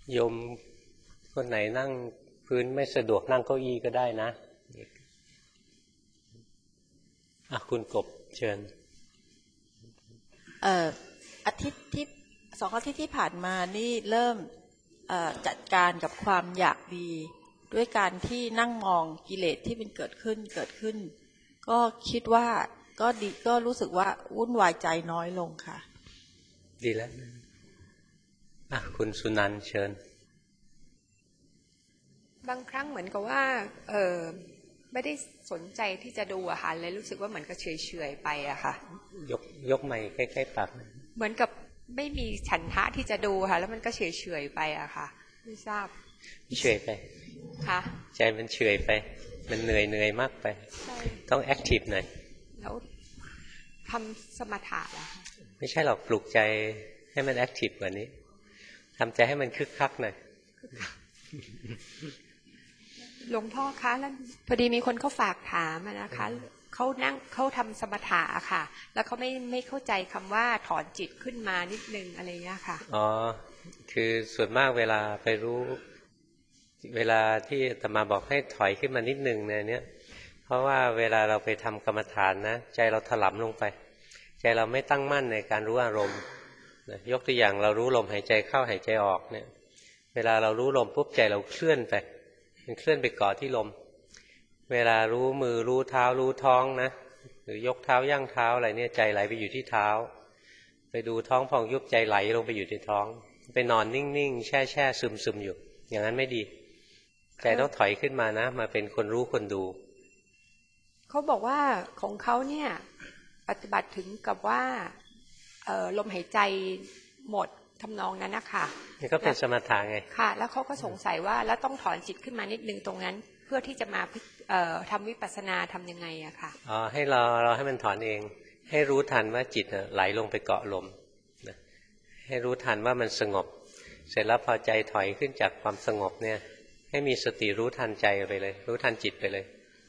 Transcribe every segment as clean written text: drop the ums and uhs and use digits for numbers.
โยมคนไหนนั่งพื้นไม่สะดวกนั่งเก้าอี้ก็ได้นะคุณกบเชิญอาทิตย์ที่2 อาทิตย์ที่ผ่านมานี่เริ่มจัดการกับความอยากดีด้วยการที่นั่งมองกิเลสที่มันเกิดขึ้นก็คิดว่าก็ดีก็รู้สึกว่าวุ่นวายใจน้อยลงค่ะดีแล้วคุณสุนันท์เชิญบางครั้งเหมือนกับว่าไม่ได้สนใจที่จะดูอะค่ะเลยรู้สึกว่าเหมือนกับเฉยๆไปอะค่ะยกไมค์ใกล้ๆปากเหมือนกับไม่มีฉันทะที่จะดูค่ะแล้วมันก็เฉยๆไปอะค่ะไม่ทราบเฉยไปค่ะใจมันเฉยไปมันเหนื่อยมากไปต้องแอคทีฟหน่อยแล้วทำสมถะล่ะไม่ใช่หรอกปลุกใจให้มันแอคทีฟกว่านี้ทำใจให้มันคึกคักหน่อยหลวงพ่อคะแล้วพอดีมีคนเขาฝากถามนะคะเขาทำสมถะค่ะแล้วเขาไม่เข้าใจคำว่าถอนจิตขึ้นมานิดนึงอะไรเงี้ยค่ะอ๋อคือส่วนมากเวลาไปรู้เวลาที่อาตมาบอกให้ถอยขึ้นมานิดนึงเนี่ยเพราะว่าเวลาเราไปทำกรรมฐานนะใจเราถลำลงไปใจเราไม่ตั้งมั่นในการรู้อารมณ์ยกตัวอย่างเรารู้ลมหายใจเข้าหายใจออกเนี่ยเวลาเรารู้ลมปุ๊บใจเราเคลื่อนไปมันเคลื่อนไปเกาะที่ลมเวลารู้มือรู้เท้ารู้ท้องนะหรือยกเท้าย่างเท้าอะไรเนี่ยใจไหลไปอยู่ที่เท้าไปดูท้องพองยุบใจไหลลงไปอยู่ที่ท้องไปนอนนิ่งๆแช่ซึมอยู่อย่างนั้นไม่ดีใจต้องถอยขึ้นมานะมาเป็นคนรู้คนดูเขาบอกว่าของเขาเนี่ยปฏิบัติถึงกับว่าลมหายใจหมดทำนองนั้นนะคะนี่ก็เป็นสมถะไงค่ะแล้วเขาก็สงสัยว่าแล้วต้องถอนจิตขึ้นมานิดนึงตรงนั้นเพื่อที่จะมาทำวิปัสสนาทำยังไงอะค่ะอ๋อให้เราให้มันถอนเองให้รู้ทันว่าจิตไหลลงไปเกาะลมให้รู้ทันว่ามันสงบเสร็จแล้วพอใจถอยขึ้นจากความสงบเนี่ยให้มีสติรู้ทันใจไปเลยรู้ทันจิตไปเลย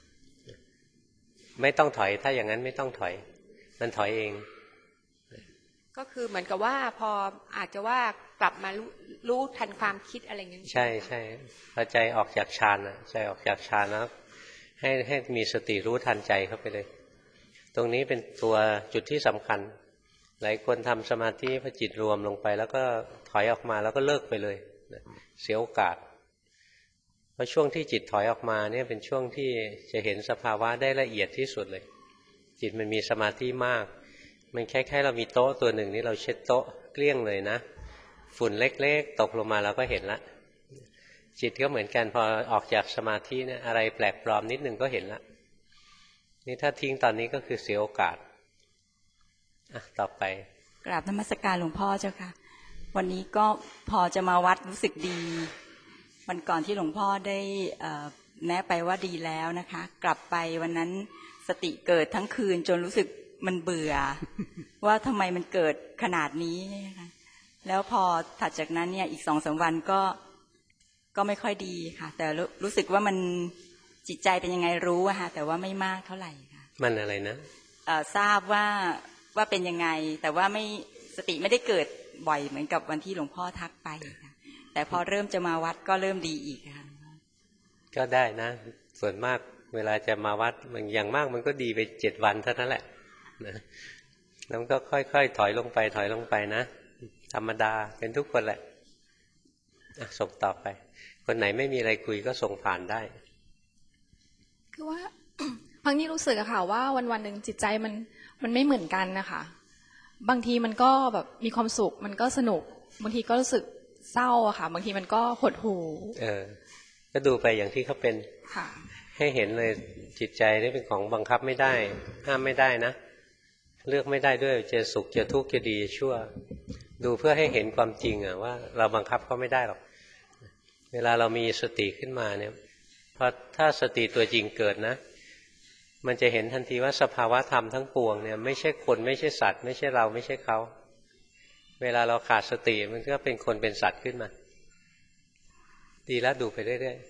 ไม่ต้องถอยถ้าอย่างนั้นไม่ต้องถอยมันถอยเองก็คือเหมือนกับว่าพออาจจะว่ากลับมารู้ทันความคิดอะไรอย่างนี้ใช่พอใจออกจากฌานใจออกจากฌานแล้วให้มีสติรู้ทันใจเข้าไปเลยตรงนี้เป็นตัวจุดที่สำคัญหลายคนทำสมาธิพอจิตรวมลงไปแล้วก็ถอยออกมาแล้วก็เลิกไปเลยเสียโอกาสเพราะช่วงที่จิตถอยออกมาเนี่ยเป็นช่วงที่จะเห็นสภาวะได้ละเอียดที่สุดเลยจิตมันมีสมาธิมากมันคล้ายๆเรามีโต๊ะตัวหนึ่งนี่เราเช็ดโต๊ะเกลี้ยงเลยนะฝุ่นเล็กๆตกลงมาเราก็เห็นละจิตก็เหมือนกันพอออกจากสมาธิเนี่ยอะไรแปลกปลอมนิดนึงก็เห็นละนี่ถ้าทิ้งตอนนี้ก็คือเสียโอกาสต่อไปกราบนมัสการหลวงพ่อเจ้าค่ะวันนี้ก็พอจะมาวัดรู้สึกดีวันก่อนที่หลวงพ่อได้แนะไปว่าดีแล้วนะคะกลับไปวันนั้นสติเกิดทั้งคืนจนรู้สึกมันเบื่อ ว่าทำไมมันเกิดขนาดนี้นะคะแล้วพอถัดจากนั้นเนี่ยอีก 2-3 วันก็ไม่ค่อยดีค่ะแต่รู้สึกว่ามันจิตใจเป็นยังไงรู้อะค่ะแต่ว่าไม่มากเท่าไหร่ค่ะมันอะไรนะทราบว่าเป็นยังไงแต่ว่าไม่สติไม่ได้เกิดบ่อยเหมือนกับวันที่หลวงพ่อทักไปค่ะแต่พอเริ่มจะมาวัดก็เริ่มดีอีกค่ะก็ได้นะส่วนมากเวลาจะมาวัดมันอย่างมากมันก็ดีไป7 วันเท่านั้นแหละนะแล้วก็ค่อยๆถอยลงไปนะธรรมดาเป็นทุกคนแหละส่งต่อไปคนไหนไม่มีอะไรคุยก็ส่งผ่านได้คือว่าบางทีรู้สึกอะค่ะว่าวันๆหนึ่งจิตใจมันไม่เหมือนกันนะคะบางทีมันก็แบบมีความสุขมันก็สนุกบางทีก็รู้สึกเศร้าอะค่ะบางทีมันก็หดหู่ก็ดูไปอย่างที่เขาเป็นให้เห็นเลยจิตใจนี่เป็นของบังคับไม่ได้ห้ามไม่ได้นะเลือกไม่ได้ด้วยจะสุขจะทุกข์จะดีจะชั่วดูเพื่อให้เห็นความจริงอะว่าเราบังคับเขาไม่ได้หรอกเวลาเรามีสติขึ้นมาเนี่ยพอถ้าสติตัวจริงเกิดนะมันจะเห็นทันทีว่าสภาวะธรรมทั้งปวงเนี่ยไม่ใช่คนไม่ใช่สัตว์ไม่ใช่เราไม่ใช่เขาเวลาเราขาดสติมันก็เป็นคนเป็นสัตว์ขึ้นมาดีแล้วดูไปเรื่อย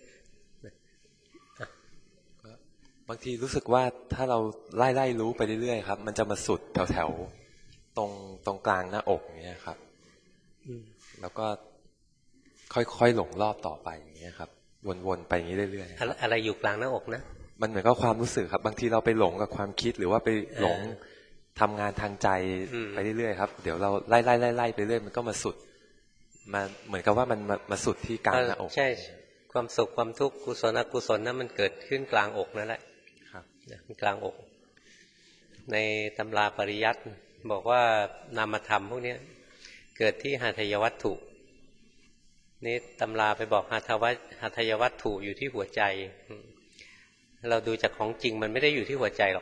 ๆบางทีรู้สึกว่าถ้าเราไล่รู้ไปเรื่อยๆครับมันจะมาสุดแถวตรงกลางหน้าอกเนี่ยครับแล้วก็ค่อยๆหลงรอบต่อไปอย่างเงี้ยครับวนๆไปอย่างนี้เรื่อยๆอะไรอยู่กลางหน้าอกนะมันเหมือนกับความรู้สึกครับบางทีเราไปหลงกับความคิดหรือว่าไปหลงทำงานทางใจไปเรื่อยๆครับเดี๋ยวเราไล่ไปเรื่อยมันก็มาสุดมาเหมือนกับว่ามันมาสุดที่กลางหน้าอกใช่ความสุขความทุกข์กุศลอกุศลนั้นมันเกิดขึ้นกลางอกนั่นแหละครับกลางอกในตำราปริยัติบอกว่านามธรรมพวกนี้เกิดที่หาทายวัตถุนี่ตำราไปบอกหาทายวัตถุอยู่ที่หัวใจเราดูจากของจริงมันไม่ได้อยู่ที่หัวใจหรอก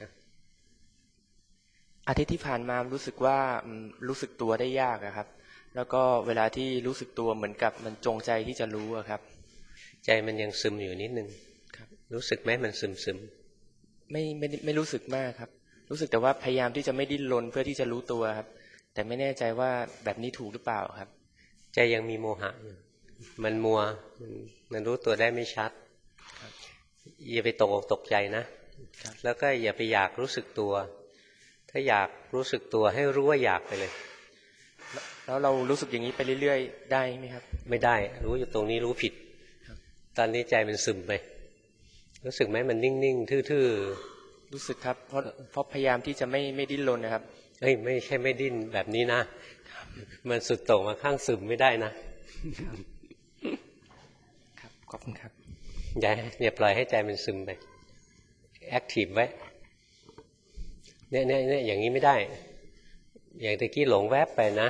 อาทิตย์ที่ผ่านมารู้สึกว่ารู้สึกตัวได้ยากครับแล้วก็เวลาที่รู้สึกตัวเหมือนกับมันจงใจที่จะรู้ครับใจมันยังซึมอยู่นิดนึงครับรู้สึกไหมมันซึมไม่รู้สึกมากครับรู้สึกแต่ว่าพยายามที่จะไม่ดิ้นรนเพื่อที่จะรู้ตัวครับแต่ไม่แน่ใจว่าแบบนี้ถูกหรือเปล่าครับใจยังมีโมหะมันมัวมันรู้ตัวได้ไม่ชัดอย่าไปตกใจนะแล้วก็อย่าไปอยากรู้สึกตัวถ้าอยากรู้สึกตัวให้รู้ว่าอยากไปเลยแล้วเรารู้สึกอย่างนี้ไปเรื่อยๆได้ไหมครับไม่ได้รู้อยู่ตรงนี้รู้ผิดตอนนี้ใจมันซึมไปรู้สึกไหมมันนิ่งๆทื่อๆรู้สึกครับเพราะพยายามที่จะไม่ดิ้นรนนะครับไม่ใช่ไม่ดิ้นแบบนี้นะมันสุดโต่งมาข้างซึมไม่ได้นะครับขอบคุณครับอย่าปล่อยให้ใจมันซึมไปแอคทีฟไว้เนี่ยอย่างนี้ไม่ได้อย่างตะกี้หลงแวบไปนะ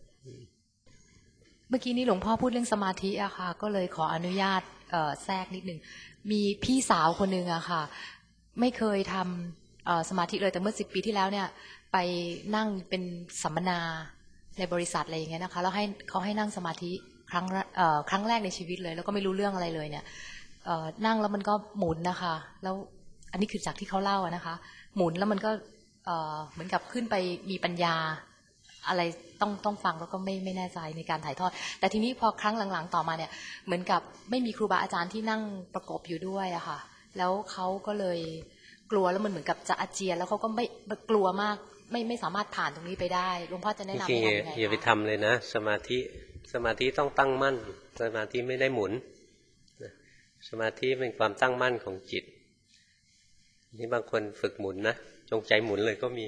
เมื่อกี้นี้หลวงพ่อพูดเรื่องสมาธิอะค่ะก็เลยขออนุญาตแทรกนิดหนึ่งมีพี่สาวคนหนึ่งอะค่ะไม่เคยทำสมาธิเลยแต่เมื่อ10 ปีที่แล้วเนี่ยไปนั่งเป็นสัมมนาในบริษัทอะไรอย่างเงี้ยนะคะแล้วเขาให้นั่งสมาธิครั้งแรกในชีวิตเลยแล้วก็ไม่รู้เรื่องอะไรเลยเนี่ยนั่งแล้วมันก็หมุนนะคะแล้วอันนี้คือจากที่เขาเล่าอะนะคะหมุนแล้วมันก็เหมือนกับขึ้นไปมีปัญญาอะไรต้องฟังแล้วก็ไม่แน่ใจในการถ่ายทอดแต่ทีนี้พอครั้งหลังๆต่อมาเนี่ยเหมือนกับไม่มีครูบาอาจารย์ที่นั่งประกบอยู่ด้วยอะค่ะแล้วเขาก็เลยกลัวแล้วมันเหมือนกับจะอาเจียนแล้วเขาก็ไม่กลัวมากไม่สามารถผ่านตรงนี้ไปได้หลวงพ่อจะแนะนำให้ทำยังไงอย่าไปทำเลยนะสมาธิต้องตั้งมั่นสมาธิไม่ได้หมุนสมาธิเป็นความตั้งมั่นของจิตนี่บางคนฝึกหมุนนะจงใจหมุนเลยก็มี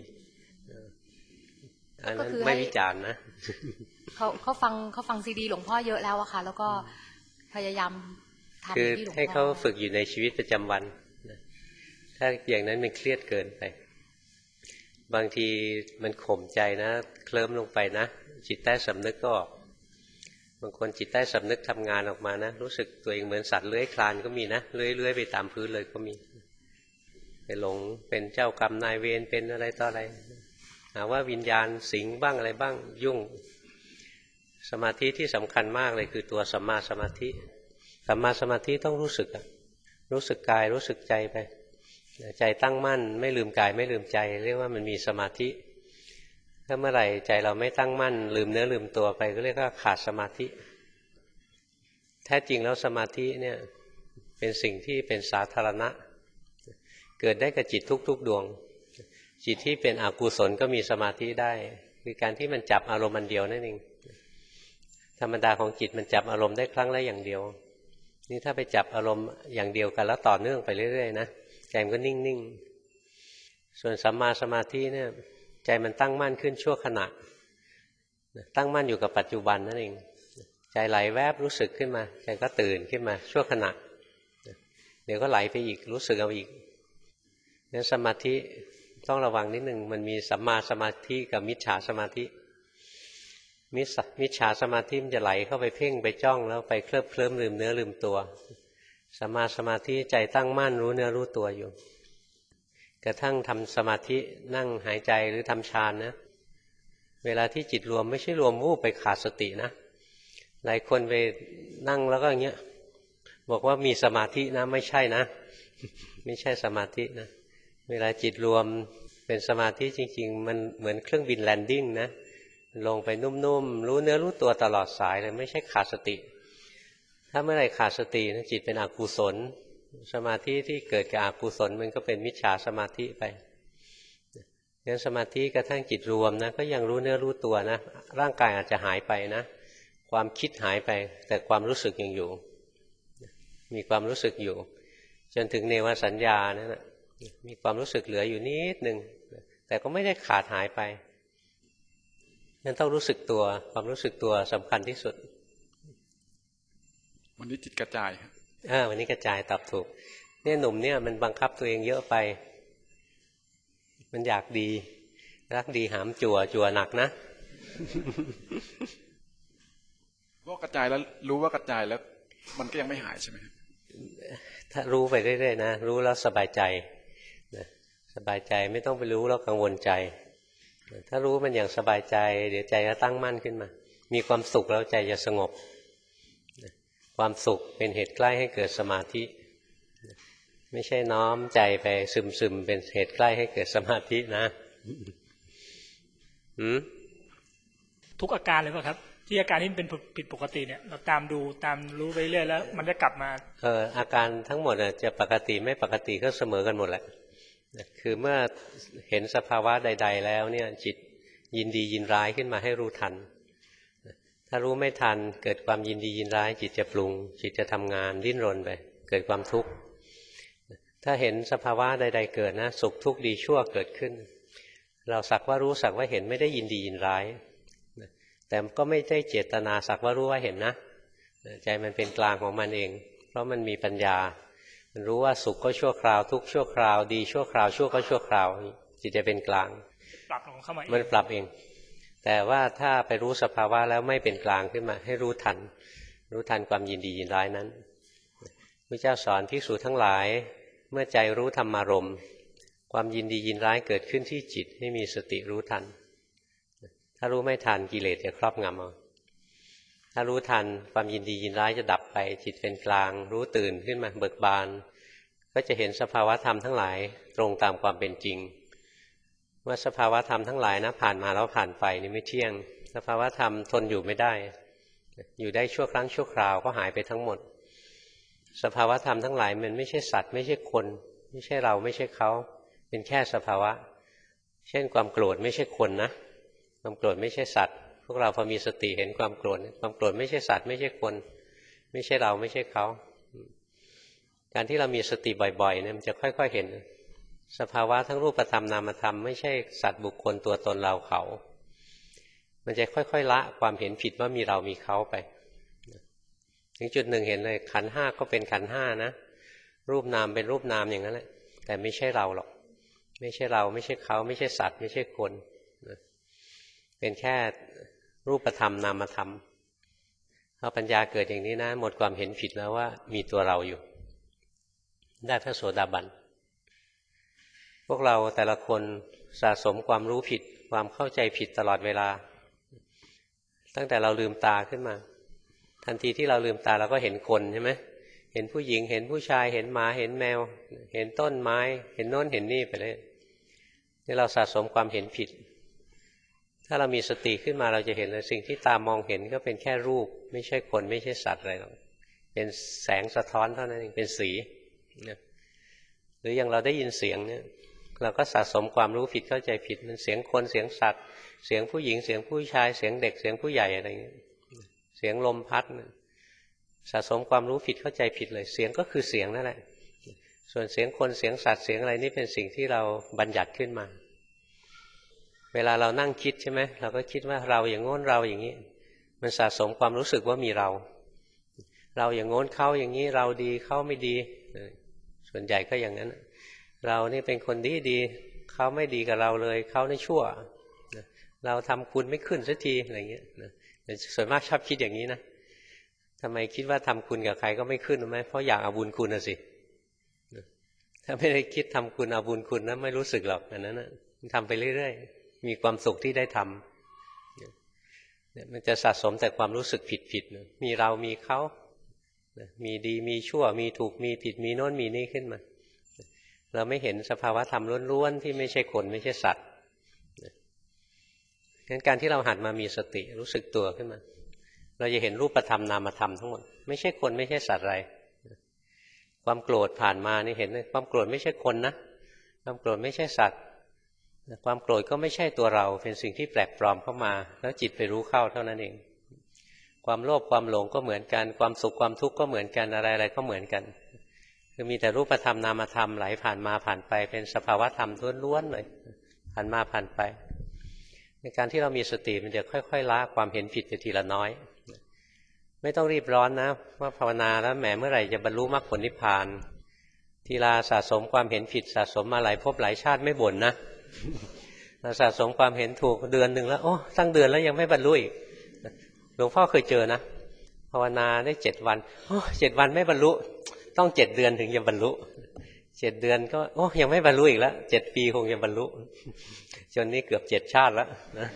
อันนั้นไม่วิจารณ์นะเขาฟังซีดีหลวงพ่อเยอะแล้วอะค่ะแล้วก็พยายามทำที่หลวงพ่อให้เขาฝึกอยู่ในชีวิตประจำวันถ้าอย่างนั้นมันเครียดเกินไปบางทีมันข่มใจนะเคลิ้มลงไปนะจิตใต้สำนึกก็ออกบางคนจิตใต้สำนึกทำงานออกมานะรู้สึกตัวเองเหมือนสัตว์เลื้อยคลานก็มีนะเลื้อยไปตามพื้นเลยก็มีไปหลงเป็นเจ้ากรรมนายเวรเป็นอะไรต่ออะไรหาว่าวิญญาณสิงบ้างอะไรบ้างยุ่งสมาธิที่สำคัญมากเลยคือตัวสัมมาสมาธิสัมมาสมาธิต้องรู้สึกกายรู้สึกใจไปใจตั้งมั่นไม่ลืมกายไม่ลืมใจเรียกว่ามันมีสมาธิถ้าเมื่อไหร่ใจเราไม่ตั้งมั่นลืมเนื้อลืมตัวไปก็เรียกว่าขาดสมาธิแท้จริงแล้วสมาธิเนี่ยเป็นสิ่งที่เป็นสาธารณะเกิดได้กับจิตทุกๆดวงจิตที่เป็นอกุศลก็มีสมาธิได้คือการที่มันจับอารมณ์อันเดียวนั่นเองธรรมดาของจิตมันจับอารมณ์ได้ครั้งละอย่างเดียวนี่ถ้าไปจับอารมณ์อย่างเดียวกันแล้วต่อเนื่องไปเรื่อยๆนะใจมันก็นิ่งๆส่วนสัมมาสมาธิเนี่ยใจมันตั้งมั่นขึ้นชั่วขณะตั้งมั่นอยู่กับปัจจุบันนั่นเองใจไหลแวบรู้สึกขึ้นมาใจก็ตื่นขึ้นมาชั่วขณะเดี๋ยวก็ไหลไปอีกรู้สึกเอาอีกงั้นสมาธิต้องระวังนิดนึงมันมีสัมมาสมาธิกับมิจฉาสมาธิมิจฉาสมาธิมันจะไหลเข้าไปเพ่งไปจ้องแล้วไปเคลิ้มลืมเนื้อลืมตัวสัมมาสมาธิใจตั้งมั่นรู้เนื้อรู้ตัวอยู่กระทั่งทำสมาธินั่งหายใจหรือทำฌานนะเวลาที่จิตรวมไม่ใช่รวมวูบไปขาดสตินะหลายคนไปนั่งแล้วก็อย่างเงี้ยบอกว่ามีสมาธินะไม่ใช่นะไม่ใช่สมาธินะเวลาจิตรวมเป็นสมาธิจริงๆมันเหมือนเครื่องบินแลนดิ้งนะลงไปนุ่มๆรู้เนื้อรู้ตัวตลอดสายเลยไม่ใช่ขาดสติถ้าเมื่อไหร่ขาดสตินะจิตเป็นอกุศลสมาธิที่เกิดกับอกุศลมันก็เป็นมิจฉาสมาธิไปงั้นสมาธิกระทั่งจิตรวมนะก็ยังรู้เนื้อรู้ตัวนะร่างกายอาจจะหายไปนะความคิดหายไปแต่ความรู้สึกยังอยู่มีความรู้สึกอยู่จนถึงเนวสัญญานั่นแหละมีความรู้สึกเหลืออยู่นิดนึงแต่ก็ไม่ได้ขาดหายไปนั่นต้องรู้สึกตัวความรู้สึกตัวสำคัญที่สุดวันนี้จิตกระจายครับวันนี้กระจายตอบถูกเนี่ยหนุ่มเนี่ยมันบังคับตัวเองเยอะไปมันอยากดีรักดีหามจั่วหนักนะว่ากระจายแล้วรู้ว่ากระจายแล้วมันก็ยังไม่หายใช่ไหมครับถ้ารู้ไปเรื่อยๆนะรู้แล้วสบายใจนะสบายใจไม่ต้องไปรู้แล้วกังวลใจถ้ารู้มันอย่างสบายใจเดี๋ยวใจจะตั้งมั่นขึ้นมามีความสุขแล้วใจจะสงบความสุขเป็นเหตุใกล้ให้เกิดสมาธิไม่ใช่น้อมใจไปซึมๆเป็นเหตุใกล้ให้เกิดสมาธินะทุกอาการเลยป่ะครับที่อาการที่เป็นผิดปกติเนี่ยเราตามดูตามรู้ไปเรื่อยแล้วมันจะกลับมาอาการทั้งหมดจะปกติไม่ปกติก็เสมอกันหมดแหละคือเมื่อเห็นสภาวะใดๆแล้วเนี่ยจิตยินดียินร้ายขึ้นมาให้รู้ทันถ้ารู้ไม่ทันเกิดความยินดียินร้ายจิตจะปรุงจิตจะทำงานดิ้นรนไปเกิดความทุกข์ถ้าเห็นสภาวะใดๆเกิดนะสุขทุกข์ดีชั่วเกิดขึ้นเราสักว่ารู้สักว่าเห็นไม่ได้ยินดียินร้ายแต่ก็ไม่ได้เจตนาสักว่ารู้ว่าเห็นนะใจมันเป็นกลางของมันเองเพราะมันมีปัญญามันรู้ว่าสุขก็ชั่วคราวทุกข์ชั่วคราวดีชั่วคราวชั่วก็ชั่วคราวจิตจะเป็นกลางปรับของเข้ามามันปรับเองแต่ว่าถ้าไปรู้สภาวะแล้วไม่เป็นกลางขึ้นมาให้รู้ทันความยินดียินร้ายนั้นพระเจ้าสอนภิกษุทั้งหลายเมื่อใจรู้ธรรมารมณ์ความยินดียินร้ายเกิดขึ้นที่จิตให้มีสติรู้ทันถ้ารู้ไม่ทันกิเลสจะครอบงำเอาถ้ารู้ทันความยินดียินร้ายจะดับไปจิตเป็นกลางรู้ตื่นขึ้นมาเบิกบานก็จะเห็นสภาวะธรรมทั้งหลายตรงตามความเป็นจริงว่าสภาวะธรรมทั้งหลายนะผ่านมาแล้วผ่านไปนี่ไม่เที่ยงสภาวะธรรมทนอยู่ไม่ได้อยู่ได้ชั่วครั้งชั่วคราวก็หายไปทั้งหมดสภาวะธรรมทั้งหลายมันไม่ใช่สัตว์ไม่ใช่คนไม่ใช่เราไม่ใช่เขาเป็นแค่สภาวะเช่นความโกรธไม่ใช่คนนะความโกรธไม่ใช่สัตว์พวกเราพอมีสติเห็นความโกรธไม่ใช่สัตว์ไม่ใช่คนไม่ใช่เราไม่ใช่เขาการที่เรามีสติบ่อยๆเนี่ยมันจะค่อยๆเห็นสภาวะทั้งรูปธรรมนามธรรมไม่ใช่สัตว์บุคคลตัวตนเราเขามันจะค่อยๆละความเห็นผิดว่ามีเรามีเขาไปถึงจุดหนึ่งเห็นเลยขันธ์ห้าก็เป็นขันธ์ห้านะรูปนามเป็นรูปนามอย่างนั้นแหละแต่ไม่ใช่เราหรอกไม่ใช่เราไม่ใช่เขาไม่ใช่สัตว์ไม่ใช่คนเป็นแค่รูปธรรมนามธรรมพอปัญญาเกิดอย่างนี้นะหมดความเห็นผิดแล้วว่ามีตัวเราอยู่ได้พระโสดาบันพวกเราแต่ละคนสะสมความรู้ผิดความเข้าใจผิดตลอดเวลาตั้งแต่เราลืมตาขึ้นมาทันทีที่เราลืมตาเราก็เห็นคนใช่ไหมเห็นผู้หญิงเห็นผู้ชายเห็นหมาเห็นแมวเห็นต้นไม้เห็นโน้นเห็นนี่ไปเลยนี่เราสะสมความเห็นผิดถ้าเรามีสติขึ้นมาเราจะเห็นเลยสิ่งที่ตามองเห็นก็เป็นแค่รูปไม่ใช่คนไม่ใช่สัตว์อะไรหรอกเป็นแสงสะท้อนเท่านั้นเองเป็นสีหรืออย่างเราได้ยินเสียงเนี่ยเราก็สะสมความรู้ผิดเข้าใจผิดมันเสียงคนเสียงสัตว์เสียงผู้หญิงเสียงผู้ชายเสียงเด็กเสียงผู้ใหญ่อะไรอย่างเงี้ยเสียงลมพัดสะสมความรู้ผิดเข้าใจผิดเลยเสียงก็คือเสียงนั่นแหละส่วนเสียงคนเสียงสัตว์เสียงอะไรนี่เป็นสิ่งที่เราบัญญัติขึ้นมาเวลาเรานั่งคิดใช่ไหมเราก็คิดว่าเราอย่างโน้นเราอย่างนี้มันสะสมความรู้สึกว่ามีเราอย่างโน้นเขาอย่างนี้เราดีเขาไม่ดีส่วนใหญ่ก็อย่างนั้นเรานี่เป็นคนดีเขาไม่ดีกับเราเลยเขานี่ชั่วเราทำคุณไม่ขึ้นสักทีอะไรเงี้ยส่วนมากชอบคิดอย่างนี้นะทำไมคิดว่าทำคุณกับใครก็ไม่ขึ้นรู้ไหมเพราะอยากเอาบุญคุณน่ะสิถ้าไม่ได้คิดทำคุณเอาบุญคุณนะไม่รู้สึกหรอกอันนั้นนะทำไปเรื่อยๆมีความสุขที่ได้ทำมันจะสะสมแต่ความรู้สึกผิดๆมีเรามีเขามีดีมีชั่วมีถูกมีผิดมีโน้นมีนี่ขึ้นมาเราไม่เห็นสภาวะธรรมล้วนๆที่ไม่ใช่คนไม่ใช่สัตว์งั้นการที่เราหัดมามีสติรู้สึกตัวขึ้นมาเราจะเห็นรูปธรรมนามธรรมทั้งหมดไม่ใช่คนไม่ใช่สัตว์อะไรความโกรธผ่านมานี่เห็นความโกรธไม่ใช่คนนะความโกรธไม่ใช่สัตว์ความโกรธก็ไม่ใช่ตัวเราเป็นสิ่งที่แปลกปลอมเข้ามาแล้วจิตไปรู้เข้าเท่านั้นเองความโลภความหลงก็เหมือนกันความสุขความทุกข์ก็เหมือนกันอะไรๆก็เหมือนกันคือมีแต่รูปธรรมนามธรรมไหลผ่านมาผ่านไปเป็นสภาวะธรรมล้วนๆเลยผ่านมาผ่านไปในการที่เรามีสติมันจะค่อยๆละความเห็นผิดไปทีละน้อยไม่ต้องรีบร้อนนะว่าภาวนาแล้วแหมเมื่อไหร่จะบรรลุมรรคผลนิพพานทีละสะสมความเห็นผิดสะสมมาหลายภพหลายชาติไม่บ่นนะสะสมความเห็นถูกเดือนหนึ่งแล้วโอ้ตั้งเดือนแล้วยังไม่บรรลุอีกหลวงพ่อเคยเจอนะภาวนาได้7 วันโอ้7 วันไม่บรรลุต้อง7 เดือนถึงจะบรรลุ7 เดือนก็โอ้ยังไม่บรรลุอีกแล้ว7 ปีคงจะบรรลุจนนี้เกือบ7 ชาติแล้วนะ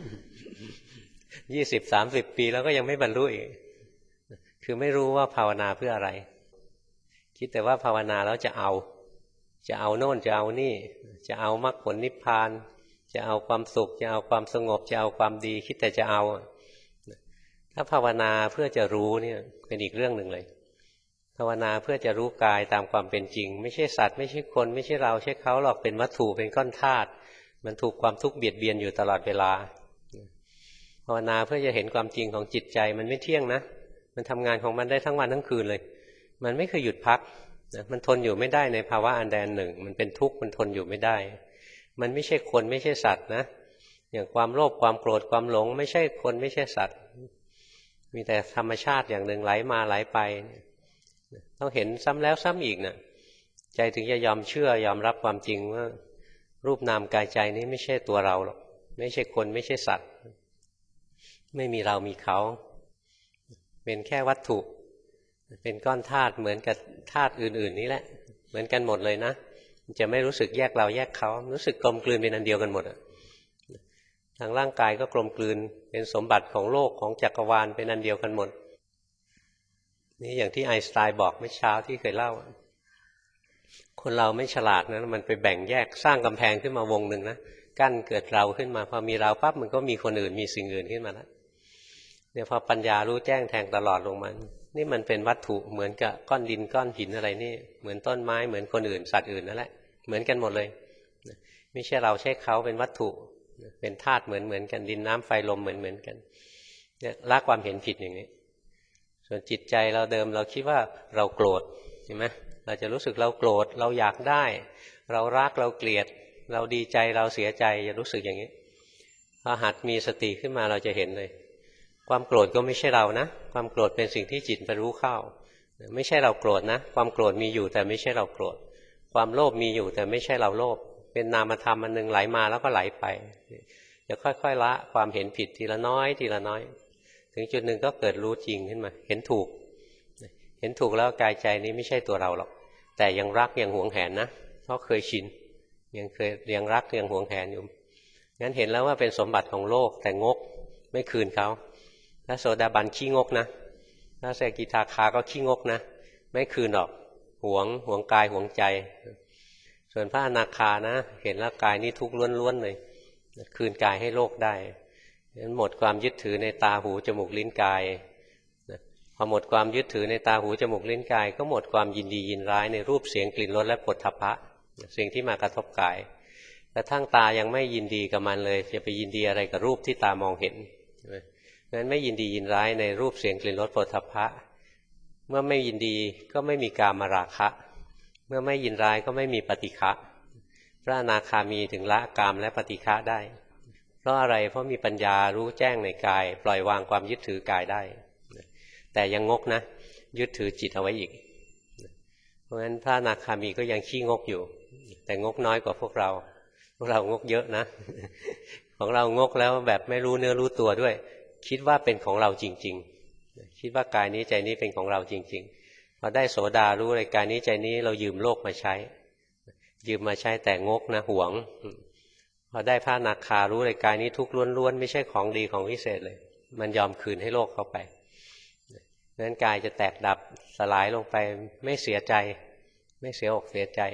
20-30 ปีแล้วก็ยังไม่บรรลุอีกคือไม่รู้ว่าภาวนาเพื่ออะไรคิดแต่ว่าภาวนาแล้วจะเอาโน่นจะเอานี่จะเอามรรคผลนิพพานจะเอาความสุขจะเอาความสงบจะเอาความดีคิดแต่จะเอาถ้าภาวนาเพื่อจะรู้เนี่ยเป็นอีกเรื่องหนึ่งเลยภาวนาเพื่อจะรู้กายตามความเป็นจริงไม่ใช่สัตว์ไม่ใช่คนไม่ใช่เราใช่เขาหรอกเป็นวัตถุเป็นก้อนธาตุมันถูกความทุกข์เบียดเบียนอยู่ตลอดเวลาภาวนาเพื่อจะเห็นความจริงของจิตใจมันไม่เที่ยงนะมันทำงานของมันได้ทั้งวันทั้งคืนเลยมันไม่เคยหยุดพักนะมันทนอยู่ไม่ได้ในภาวะอันใดอันหนึ่งมันเป็นทุกข์มันทนอยู่ไม่ได้มันไม่ใช่คนไม่ใช่สัตว์นะอย่างความโลภความโกรธความหลงไม่ใช่คนไม่ใช่สัตว์มีแต่ธรรมชาติอย่างหนึ่งไหลมาไหลไปต้องเห็นซ้ำแล้วซ้ำอีกนะใจถึงจะยอมเชื่อยอมรับความจริงว่ารูปนามกายใจนี้ไม่ใช่ตัวเราหรอกไม่ใช่คนไม่ใช่สัตว์ไม่มีเรามีเขาเป็นแค่วัตถุเป็นก้อนธาตุเหมือนกับธาตุอื่นๆนี่แหละเหมือนกันหมดเลยนะจะไม่รู้สึกแยกเราแยกเขารู้สึกกลมกลืนเป็นอันเดียวกันหมดทางร่างกายก็กลมกลืนเป็นสมบัติของโลกของจักรวาลเป็นอันเดียวกันหมดนี่อย่างที่ไอน์สไตน์บอกเมื่อเช้าที่เคยเล่าคนเราไม่ฉลาดนะมันไปแบ่งแยกสร้างกำแพงขึ้นมาวงหนึ่งนะกั้นเกิดเราขึ้นมาพอมีเราปั๊บมันก็มีคนอื่นมีสิ่งอื่นขึ้นมาแล้วเนี่ยพอปัญญารู้แจ้งแทงตลอดลงมานี่มันเป็นวัตถุเหมือนกับก้อนดินก้อนหินอะไรนี่เหมือนต้นไม้เหมือนคนอื่นสัตว์อื่นนั่นแหละเหมือนกันหมดเลยไม่ใช่เราใช่เขาเป็นวัตถุเป็นธาตุเหมือนกันดินน้ำไฟลมเหมือนกันเนี่ยละความเห็นผิดอย่างนี้ส่วนจิตใจเราเดิมเราคิดว่าเราโกรธใช่ไหมเราจะรู้สึกเราโกรธเราอยากได้เรารักเราเกลียดเราดีใจเราเสียใจจะรู้สึกอย่างนี้พอหัดมีสติขึ้นมาเราจะเห็นเลยความโกรธก็ไม่ใช่เรานะความโกรธเป็นสิ่งที่จิตไปรู้เข้าไม่ใช่เราโกรธนะความโกรธมีอยู่แต่ไม่ใช่เราโกรธความโลภมีอยู่แต่ไม่ใช่เราโลภเป็นนามธรรมอันนึงไหลมาแล้วก็ไหลไปจะค่อยๆละความเห็นผิดทีละน้อยทีละน้อยถึงจุดหนึ่งก็เกิดรู้จริงขึ้นมาเห็นถูกแล้วกายใจนี้ไม่ใช่ตัวเราหรอกแต่ยังรักยังหวงแหนนะเพราะเคยชินยังรักยังหวงแหนอยู่งั้นเห็นแล้วว่าเป็นสมบัติของโลกแต่งกไม่คืนเขาพระโสดาบันขี้งกนะพระสกิทาคาก็ขี้งกนะไม่คืนหรอกหวงกายหวงใจส่วนพระอนาคานะเห็นแล้วกายนี้ทุกข์ล้วนๆเลยคืนกายให้โลกได้งั้นหมดความยึดถือในตาหูจมูกลิ้นกายพอหมดความยึดถือในตาหูจมูกลิ้นกายก็หมดความยินดียินร้ายในรูปเสียงกลิ่นรสและโผฏฐัพพะสิ่งที่มากระทบกายแต่ทั้งตายังไม่ยินดีกับมันเลยจะไปยินดีอะไรกับรูปที่ตามองเห็นงั้นไม่ยินดียินร้ายในรูปเสียงกลิ่นรสโผฏฐัพพะเมื่อไม่ยินดีก็ไม่มีกามราคะเมื่อไม่ยินร้ายก็ไม่มีปฏิฆะพระอนาคามีถึงละกามและปฏิฆะได้เพราะอะไรเพราะมีปัญญารู้แจ้งในกายปล่อยวางความยึดถือกายได้แต่ยังงกนะยึดถือจิตเอาไว้อีกเพราะฉะนั้นพระอนาคามีก็ยังขี้งกอยู่แต่งกน้อยกว่าพวกเรางกเยอะนะของเรางกแล้วแบบไม่รู้เนื้อรู้ตัวด้วยคิดว่าเป็นของเราจริงๆคิดว่ากายนี้ใจนี้เป็นของเราจริงๆพอได้โสดารู้เลยกายนี้ใจนี้เรายืมโลกมาใช้แต่งกนะหวงพอได้พระอนาคารู้เลยกายนี้ทุกข์ล้วนๆไม่ใช่ของดีของวิเศษเลยมันยอมคืนให้โลกเข้าไปนั้นกายจะแตกดับสลายลงไปไม่เสียใจไม่เสียอกเสียใจ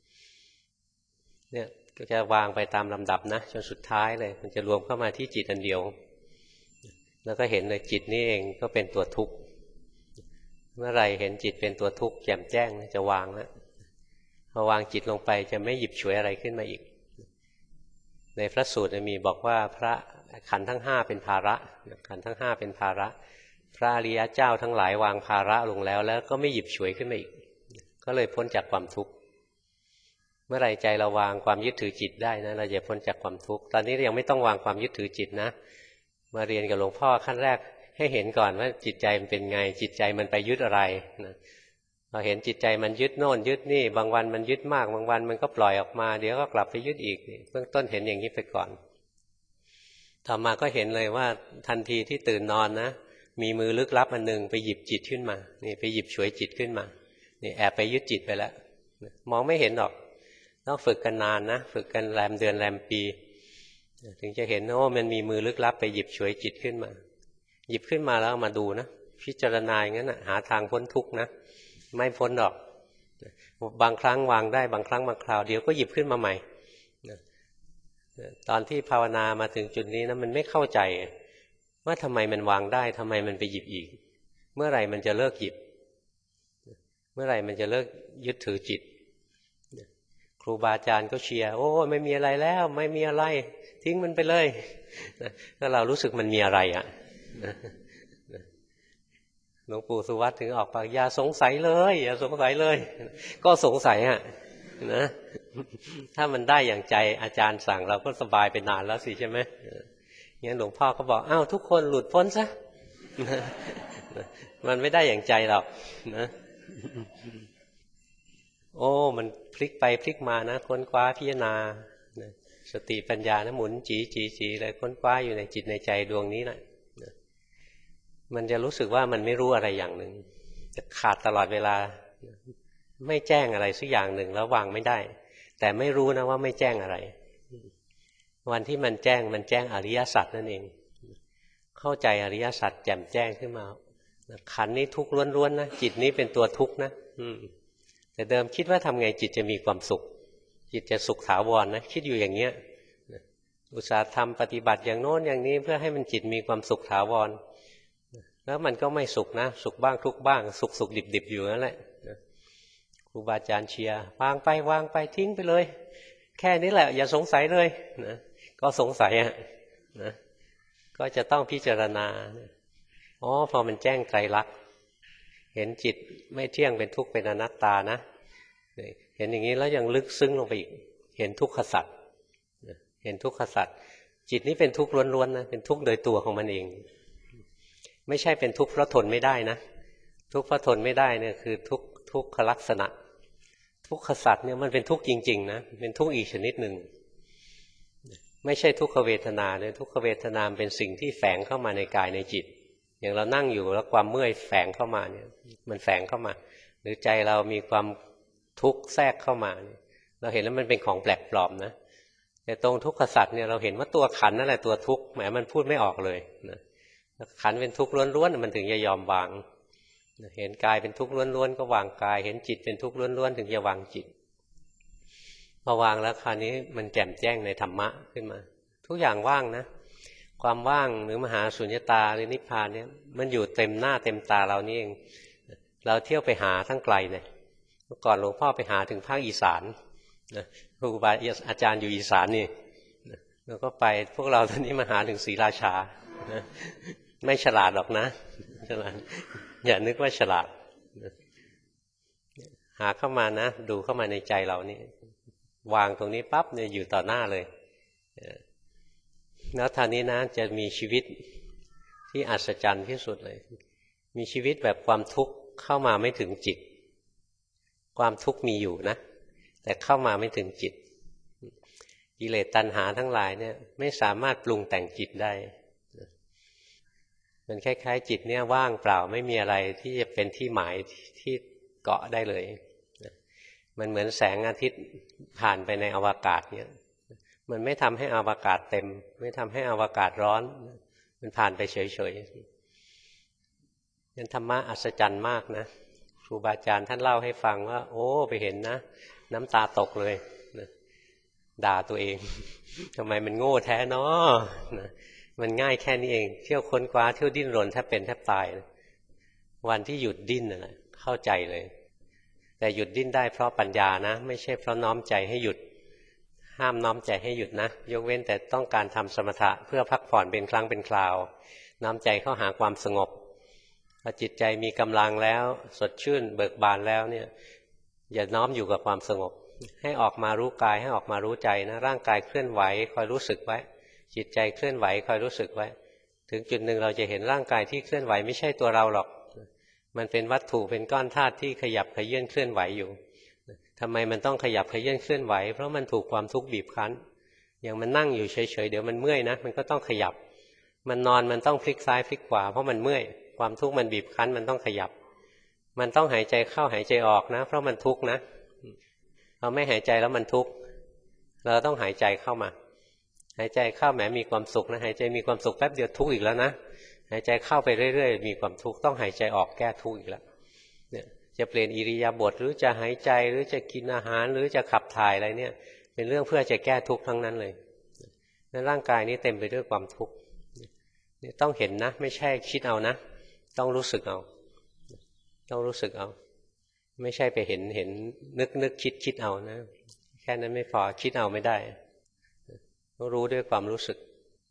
เนี่ยก็จะวางไปตามลำดับนะจนสุดท้ายเลยมันจะรวมเข้ามาที่จิตอันเดียวแล้วก็เห็นเลยจิตนี้เองก็เป็นตัวทุกข์เมื่อไรเห็นจิตเป็นตัวทุกข์แจ่มแจ้งจะวางแล้วพอวางจิตลงไปจะไม่หยิบฉวยอะไรขึ้นมาอีกในพระสูตรมีบอกว่าพระขันธ์ทั้ง5เป็นภาระขันธ์ทั้ง5เป็นภาระพระอริยเจ้าทั้งหลายวางภาระลงแล้วก็ไม่หยิบฉวยขึ้นมาอีกก็เลยพ้นจากความทุกข์เมื่อไรใจเราวางความยึดถือจิตได้นะเราจะพ้นจากความทุกข์ตอนนี้ยังไม่ต้องวางความยึดถือจิตนะมาเรียนกับหลวงพ่อขั้นแรกให้เห็นก่อนว่าจิตใจมันเป็นไงจิตใจมันไปยึดอะไรนะเราเห็นจิตใจมันยึดโน่นยึดนี่บางวันมันยึดมากบางวันมันก็ปล่อยออกมาเดี๋ยวก็กลับไปยึดอีกเบื้องต้นเห็นอย่างนี้ไปก่อนต่อมาก็เห็นเลยว่าทันทีที่ตื่นนอนนะมีมือลึกลับอันนึงไปหยิบจิตขึ้นมานี่ไปหยิบฉวยจิตขึ้นมานี่แอบไปยึดจิตไปแล้วมองไม่เห็นหรอกต้องฝึกกันนานนะฝึกกันแรมเดือนแรมปีถึงจะเห็นว่ามันมีมือลึกลับไปหยิบฉวยจิตขึ้นมาหยิบขึ้นมาแล้วมาดูนะพิจารณาอย่างนั้นนะหาทางพ้นทุกข์นะไม่พ้นหรอกบางครั้งวางได้บางครั้งบางคราวเดี๋ยวก็หยิบขึ้นมาใหม่ตอนที่ภาวนามาถึงจุดนี้นะมันไม่เข้าใจว่าทำไมมันวางได้ทำไมมันไปหยิบอีกเมื่อไหร่มันจะเลิกหยิบเมื่อไหร่มันจะเลิกยึดถือจิตครูบาอาจารย์ก็เชียร์โอ้ไม่มีอะไรแล้วไม่มีอะไรทิ้งมันไปเลยแล้วเรารู้สึกมันมีอะไรอ่ะหลวงปู่สุวัตถึงออกปากอย่าสงสัยเลยอย่าสงสัยเลยก็สงสัยอ่ะนะถ้ามันได้อย่างใจอาจารย์สั่งเราก็สบายไปนานแล้วสิใช่ไหมงั้นหลวงพ่อก็บอกอ้าวทุกคนหลุดพ้นซะมันไม่ได้อย่างใจหรอกนะโอ้มันพลิกไปพลิกมานะค้นคว้าพิจารณาสติปัญญานะหมุนจีเลยค้นคว้าอยู่ในจิตในใจดวงนี้แหละมันจะรู้สึกว่ามันไม่รู้อะไรอย่างหนึ่งจะขาดตลอดเวลาไม่แจ้งอะไรสักอย่างหนึ่งแล้ววางไม่ได้แต่ไม่รู้นะว่าไม่แจ้งอะไรวันที่มันแจ้งอริยสัจนั่นเองเข้าใจอริยสัจแจ่มแจ้งขึ้นมาขันธ์นี้ทุกข์ล้วนๆนะจิตนี้เป็นตัวทุกข์นะแต่เดิมคิดว่าทำไงจิตจะมีความสุขจิตจะสุขถาวรนะคิดอยู่อย่างเงี้ยอุตสาห์ทำปฏิบัติอย่างโน้นอย่างนี้เพื่อให้มันจิตมีความสุขถาวรแล้วมันก็ไม่สุขนะสุขบ้างทุกบ้างสุขดิบอยู่นั่นแหละครูบาอาจารย์เชียร์วางไปทิ้งไปเลยแค่นี้แหละอย่าสงสัยเลยนะก็สงสัยนะก็จะต้องพิจารณาพอมันแจ้งไตรลักษณ์เห็นจิตไม่เที่ยงเป็นทุกข์เป็นอนัตตานะเห็นอย่างนี้แล้วยังลึกซึ้งลงไปอีกเห็นทุกขสัจเห็นทุกขสัจจิตนี้เป็นทุกข์ล้วนๆนะเป็นทุกข์โดยตัวของมันเองไม่ใช่เป็นทุกข์เพราะทนไม่ได้นะทุกข์เพราะทนไม่ได้เนี่ยคือทุกขลักษณะทุกขสัจเนี่ยมันเป็นทุกข์จริงๆนะเป็นทุกข์อีกชนิดหนึ่งไม่ใช่ทุกขเวทนาเลยทุกขเวทนาเป็นสิ่งที่แฝงเข้ามาในกายในจิตอย่างเรานั่งอยู่แล้วความเมื่อยแฝงเข้ามาเนี่ยมันแฝงเข้ามาหรือใจเรามีความทุกข์แทรกเข้ามาเราเห็นแล้วมันเป็นของแปลกปลอมนะแต่ตรงทุกขสัจเนี่ยเราเห็นว่าตัวขันนั่นแหละตัวทุกข์แหมมันพูดไม่ออกเลยนะขันเป็นทุกข์ล้วนๆมันถึงจะยอมวางเห็นกายเป็นทุกข์ล้วนๆก็วางกายเห็นจิตเป็นทุกข์ล้วนๆถึงจะวางจิตพอวางแล้วคราวนี้มันแจ่มแจ้งในธรรมะขึ้นมาทุกอย่างว่างนะความว่างหรือมหาสุญญตาหรือนิพพานเนี่ยมันอยู่เต็มหน้าเต็มตาเรานี่เองเราเที่ยวไปหาทั้งไกลเนี่ยเมื่อก่อนหลวงพ่อไปหาถึงภาคอีสานครูบาอาจารย์อยู่อีสานนี่แล้วก็ไปพวกเราตอนนี้มาหาถึงศรีราชาไม่ฉลาดหรอกนะฉลาดอย่านึกว่าฉลาดหาเข้ามานะดูเข้ามาในใจเรานี่วางตรงนี้ปั๊บเนี่ยอยู่ต่อหน้าเลยแล้วท่านี้นะจะมีชีวิตที่อัศจรรย์ที่สุดเลยมีชีวิตแบบความทุกข์เข้ามาไม่ถึงจิตความทุกข์มีอยู่นะแต่เข้ามาไม่ถึงจิตกิเลสตัณหาทั้งหลายเนี่ยไม่สามารถปรุงแต่งจิตได้มันคล้ายๆจิตเนี่ยว่างเปล่าไม่มีอะไรที่จะเป็นที่หมายที่เกาะได้เลยมันเหมือนแสงอาทิตย์ผ่านไปในอวกาศเนี่ยมันไม่ทำให้อวกาศเต็มไม่ทำให้อวกาศร้อนมันผ่านไปเฉยๆนั่นธรรมะอัศจรรย์มากนะครูบาอาจารย์ท่านเล่าให้ฟังว่าโอ้ไปเห็นนะน้ำตาตกเลยด่าตัวเองทำไมมันโง่แท้เนาะมันง่ายแค่นี้เองเที่ยวค้นคว้าเที่ยวดิ้นรนแทบเป็นแทบตายวันที่หยุดดิ้นน่ะเข้าใจเลยแต่หยุดดิ้นได้เพราะปัญญานะไม่ใช่เพราะน้อมใจให้หยุดห้ามน้อมใจให้หยุดนะยกเว้นแต่ต้องการทำสมถะเพื่อพักผ่อนเป็นครั้งเป็นคราวน้อมใจเข้าหาความสงบพอจิตใจมีกำลังแล้วสดชื่นเบิกบานแล้วเนี่ยอย่าน้อมอยู่กับความสงบให้ออกมารู้กายให้ออกมารู้ใจนะร่างกายเคลื่อนไหวคอยรู้สึกไว้จิตใจเคลื่อนไหวคอยรู้สึกไว้ถึงจุดหนึ่งเราจะเห็นร่างกายที่เคลื่อนไหวไม่ใช่ตัวเราหรอกมันเป็นวัตถุเป็นก้อนธาตุที่ขยับเขยื้อนเคลื่อนไหวอยู่ทำไมมันต้องขยับเขยื้อนเคลื่อนไหวเพราะมันถูกความทุกข์บีบคั้นอย่างมันนั่งอยู่เฉยๆเดี๋ยวมันเมื่อยนะมันก็ต้องขยับมันนอนมันต้องพลิกซ้ายพลิกขวาเพราะมันเมื่อยความทุกข์มันบีบคั้นมันต้องขยับมันต้องหายใจเข้าหายใจออกนะเพราะมันทุกข์นะเราไม่หายใจแล้วมันทุกข์เราต้องหายใจเข้ามาหายใจเข้าแหมมีความสุขนะหายใจมีความสุขแป๊บเดียวทุกข์อีกแล้วนะหายใจเข้าไปเรื่อยๆมีความทุกข์ต้องหายใจออกแก้ทุกข์อีกแล้วเนี่ยจะเปลี่ยนอิริยาบถหรือจะหายใจหรือจะกินอาหารหรือจะขับถ่ายอะไรเนี่ยเป็นเรื่องเพื่อจะแก้ทุกข์ทั้งนั้นเลยนั้นร่างกายนี้เต็มไปด้วยความทุกข์เนี่ยต้องเห็นนะไม่ใช่คิดเอานะต้องรู้สึกเอาต้องรู้สึกเอาไม่ใช่ไปเห็นนึกคิดเอานะแค่นั้นไม่พอคิดเอาไม่ได้ต้องรู้ด้วยความรู้สึก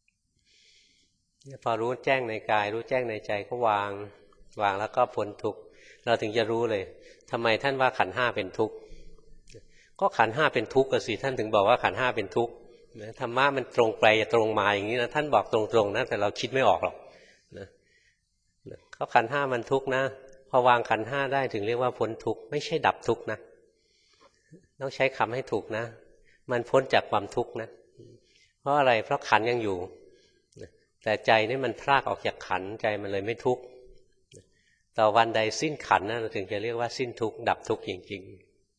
พอรู้แจ้งในกายรู้แจ้งในใจก็วางแล้วก็พ้นทุกข์เราถึงจะรู้เลยทำไมท่านว่าขันธ์ห้าเป็นทุกข์ก็ขันธ์ห้าเป็นทุกข์ก็สิท่านถึงบอกว่าขันธ์ห้าเป็นทุกข์ธรรมะมันตรงไปตรงมาอย่างนี้นะท่านบอกตรงๆนะแต่เราคิดไม่ออกหรอกนะก็ขันธ์ห้ามันทุกข์นะพอวางขันธ์ห้าได้ถึงเรียกว่าพ้นทุกข์ไม่ใช่ดับทุกข์นะต้องใช้คำให้ถูกนะมันพ้นจากความทุกข์นะเพราะอะไรเพราะขันธ์ยังอยู่แต่ใจนี่มันพรากออกจากขันธ์ใจมันเลยไม่ทุกข์ต่อวันใดสิ้นขันธ์นะเราถึงจะเรียกว่าสิ้นทุกข์ดับทุกข์จริง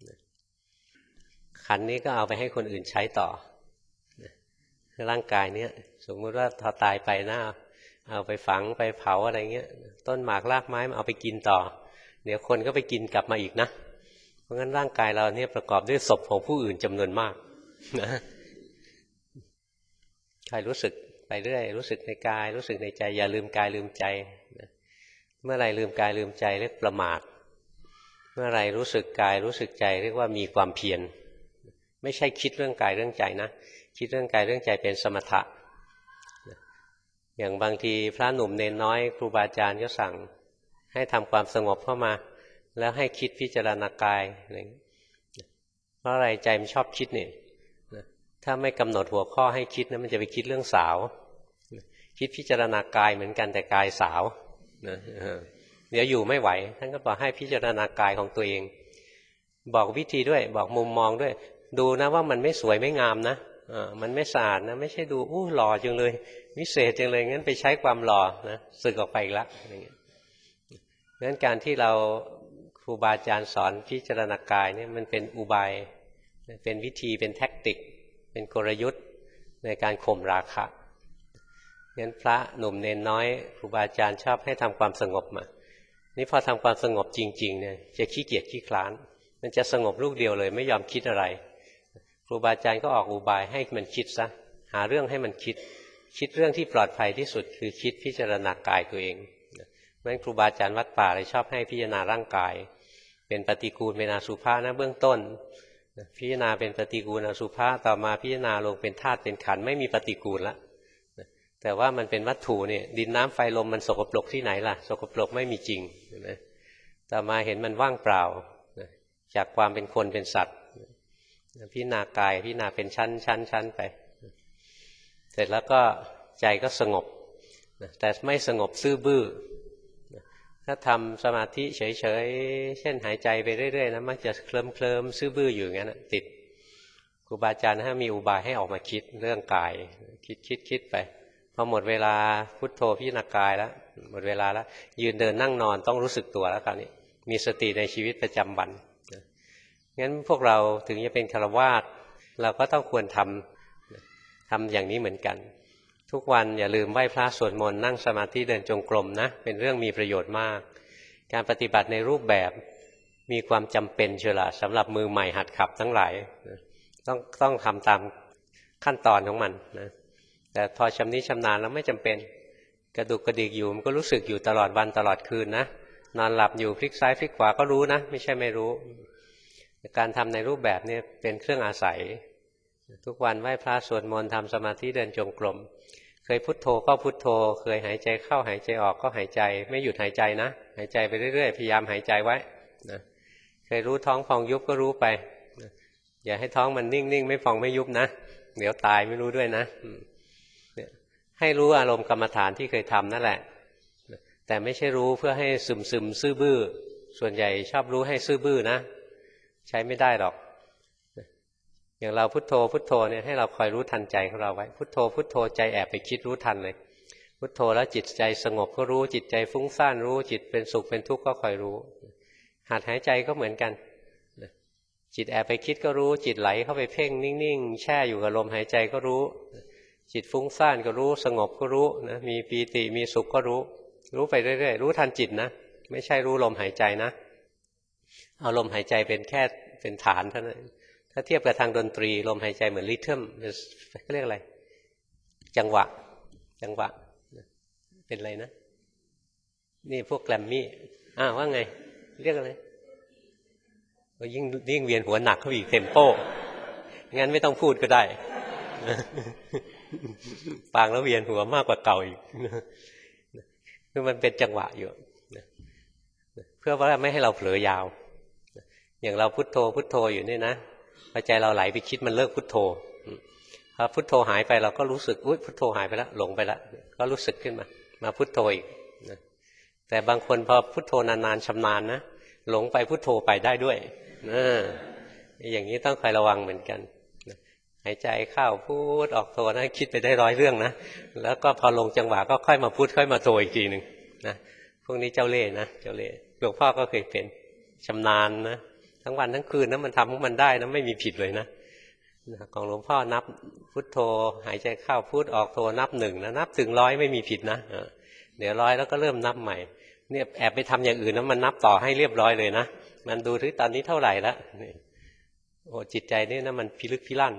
ๆขันธ์นี้ก็เอาไปให้คนอื่นใช้ต่อร่างกายเนี้ยสมมติว่าพอตายไปนะเอาไปฝังไปเผาอะไรเงี้ยต้นหมากรากไม้มาเอาไปกินต่อเดี๋ยวคนก็ไปกินกลับมาอีกนะเพราะงั้นร่างกายเราเนี่ยประกอบด้วยศพของผู้อื่นจำนวนมากนะใครรู้สึกไปเรื่อยรู้สึกในกายรู้สึกในใจอย่าลืมกายลืมใจนะเมื่อไรลืมกายลืมใจเรียกประมาทเมื่อไรรู้สึกกายรู้สึกใจเรียกว่ามีความเพียรไม่ใช่คิดเรื่องกายเรื่องใจนะคิดเรื่องกายเรื่องใจเป็นสมถะอย่างบางทีพระหนุ่มเนนน้อยครูบาอาจารย์ก็สั่งให้ทำความสงบเข้ามาแล้วให้คิดพิจารณากายอะไรเพราะอะไรใจมันชอบคิดเนี่ยถ้าไม่กำหนดหัวข้อให้คิดนะมันจะไปคิดเรื่องสาวคิดพิจารณากายเหมือนกันแต่กายสาวนะเดี๋ยวอยู่ไม่ไหวท่านก็บอกให้พิจารณากายของตัวเองบอกวิธีด้วยบอกมุมมองด้วยดูนะว่ามันไม่สวยไม่งามนะมันไม่สะอาดนะไม่ใช่ดูหล่อจังเลยวิเศษจังเลยงั้นไปใช้ความหล่อนะสึกออกไปอีกละอย่างเงี้ยงั้นการที่เราครูบาอาจารย์สอนพิจารณากายเนี่ยมันเป็นอุบายเป็นวิธีเป็นแท็กติกเป็นกลยุทธ์ในการข่มราคะงั้นพระหนุ่มเนนน้อยครูบาอาจารย์ชอบให้ทำความสงบมานี่พอทำความสงบจริงๆเนี่ยจะขี้เกียจขี้คลานมันจะสงบลูกเดียวเลยไม่ยอมคิดอะไรครูบาอาจารย์ก็ออกอุบายให้มันคิดซะหาเรื่องให้มันคิดเรื่องที่ปลอดภัยที่สุดคือคิดพิจารณากายตัวเองเพราะฉะนั้นครูบาอาจารย์วัดป่าเลยชอบให้พิจารณาร่างกายเป็นปฏิกูลเป็นอสุภะนะเบื้องต้นพิจารณาเป็นปฏิกูลอสุภะต่อมาพิจารณาลงเป็นธาตุเป็นขันธ์ไม่มีปฏิกูลละแต่ว่ามันเป็นวัตถุเนี่ยดินน้ำไฟลมมันสกปรกที่ไหนล่ะสกปรกไม่มีจริงนะต่อมาเห็นมันว่างเปล่าจากความเป็นคนเป็นสัตว์พิจารณากายพิจารณาเป็นชั้นไปเสร็จแล้วก็ใจก็สงบแต่ไม่สงบซื่อบื้อถ้าทำสมาธิเฉยๆเช่นหายใจไปเรื่อยๆนะมักจะเคลิ้มซื่อบื้ออยู่อย่างนั้นติดครูบาอาจารย์ให้มีอุบายให้ออกมาคิดเรื่องกายคิดไปพอหมดเวลาพุทโธพิจารณากายแล้วหมดเวลาแล้วยืนเดินนั่งนอนต้องรู้สึกตัวแล้วคราวนี้มีสติในชีวิตประจำวันงั้นพวกเราถึงจะเป็นฆราวาสเราก็ต้องควรทำอย่างนี้เหมือนกันทุกวันอย่าลืมไหว้พระสวดมนต์นั่งสมาธิเดินจงกรมนะเป็นเรื่องมีประโยชน์มากการปฏิบัติในรูปแบบมีความจำเป็นเชียวล่ะสำหรับมือใหม่หัดขับทั้งหลายต้องทำตามขั้นตอนของมันนะแต่พอชำนิชำนาญแล้วไม่จำเป็นกระดุกกระดิกอยู่มันก็รู้สึกอยู่ตลอดวันตลอดคืนนะนอนหลับอยู่พลิกซ้ายพลิกขวาก็รู้นะไม่ใช่ไม่รู้การทำในรูปแบบนี้เป็นเครื่องอาศัยทุกวันไหว้พระสวดมนต์ทำสมาธิเดินจงกรมเคยพุทโธก็พุทโธเคยหายใจเข้าหายใจออกก็หายใจไม่หยุดหายใจนะหายใจไปเรื่อยๆพยายามหายใจไว้นะเคยรู้ท้องพองยุบก็รู้ไปนะอย่าให้ท้องมันนิ่งๆไม่พองไม่ยุบนะเดี๋ยวตายไม่รู้ด้วยนะให้รู้อารมณ์กรรมฐานที่เคยทำนั่นแหละแต่ไม่ใช่รู้เพื่อให้ซึมซื่อบื้อส่วนใหญ่ชอบรู้ให้ซื่อบื้อนะใช้ไม่ได้หรอกอย่างเราพุทโธพุทโธเนี่ยให้เราคอยรู้ทันใจของเราไว้พุทโธพุทโธใจแอบไปคิดรู้ทันเลยพุทโธแล้วจิตใจสงบก็รู้จิตใจฟุ้งซ่านรู้จิตเป็นสุขเป็นทุกข์ก็คอยรู้หัดหายใจก็เหมือนกันจิตแอบไปคิดก็รู้จิตไหลเข้าไปเพ่งนิ่งๆแช่อยู่กับลมหายใจก็รู้จิตฟุ้งซ่านก็รู้สงบก็รู้นะมีปีติมีสุขก็รู้ไปเรื่อยๆรู้ทันจิตนะไม่ใช่รู้ลมหายใจนะเอาลมหายใจเป็นแค่เป็นฐานเท่านั้นถ้าเทียบกับทางดนตรีลมหายใจเหมือนริทึมเขาเรียกอะไรจังหวะเป็นอะไรนะนี่พวกแกรมมี่ว่าไงเรียกอะไรยิ่งเวียนหัวหนักเข้าอีกเทมโปงั้นไม่ต้องพูดก็ได้ฟังแล้วเวียนหัวมากกว่าเก่าอีกคือมันเป็นจังหวะอยู่เพื่อว่าไม่ให้เราเผลอยาวอย่างเราพุทโธพุทโธอยู่นี่นะพอใจเราไหลไปคิดมันเลิกพุทโธพอพุทโธหายไปเราก็รู้สึกอุ๊ยพุทโธหายไปแล้วหลงไปแล้วก็รู้สึกขึ้นมาพุทโธอีกแต่บางคนพอพุทโธนานๆชำนาญนะหลงไปพุทโธไปได้ด้วยอย่างนี้ต้องคอยระวังเหมือนกันหายใจเข้าพูดออกโธนะคิดไปได้100 เรื่องนะแล้วก็พอลงจังหวะก็ค่อยมาพุทค่อยมาโธอีกทีนึงนะพวกนี้เจ้าเล่ห์นะเจ้าเล่ห์หลวงพ่อก็เคยเป็นชำนาญนะทั้งวันทั้งคืนนะมันทำของมันได้นะไม่มีผิดเลยนะของหลวงพ่อนับพุทโธหายใจเข้าพูดออกโธนับ1นะนับถึง100ไม่มีผิดนะเดี๋ยว100แล้วก็เริ่มนับใหม่เนี่ยแอบไปทำอย่างอื่นนะมันนับต่อให้เรียบร้อยเลยนะมันดูที่ตอนนี้เท่าไหร่แล้วโอ้จิตใจนี่นะมันพิลึกพิลั่น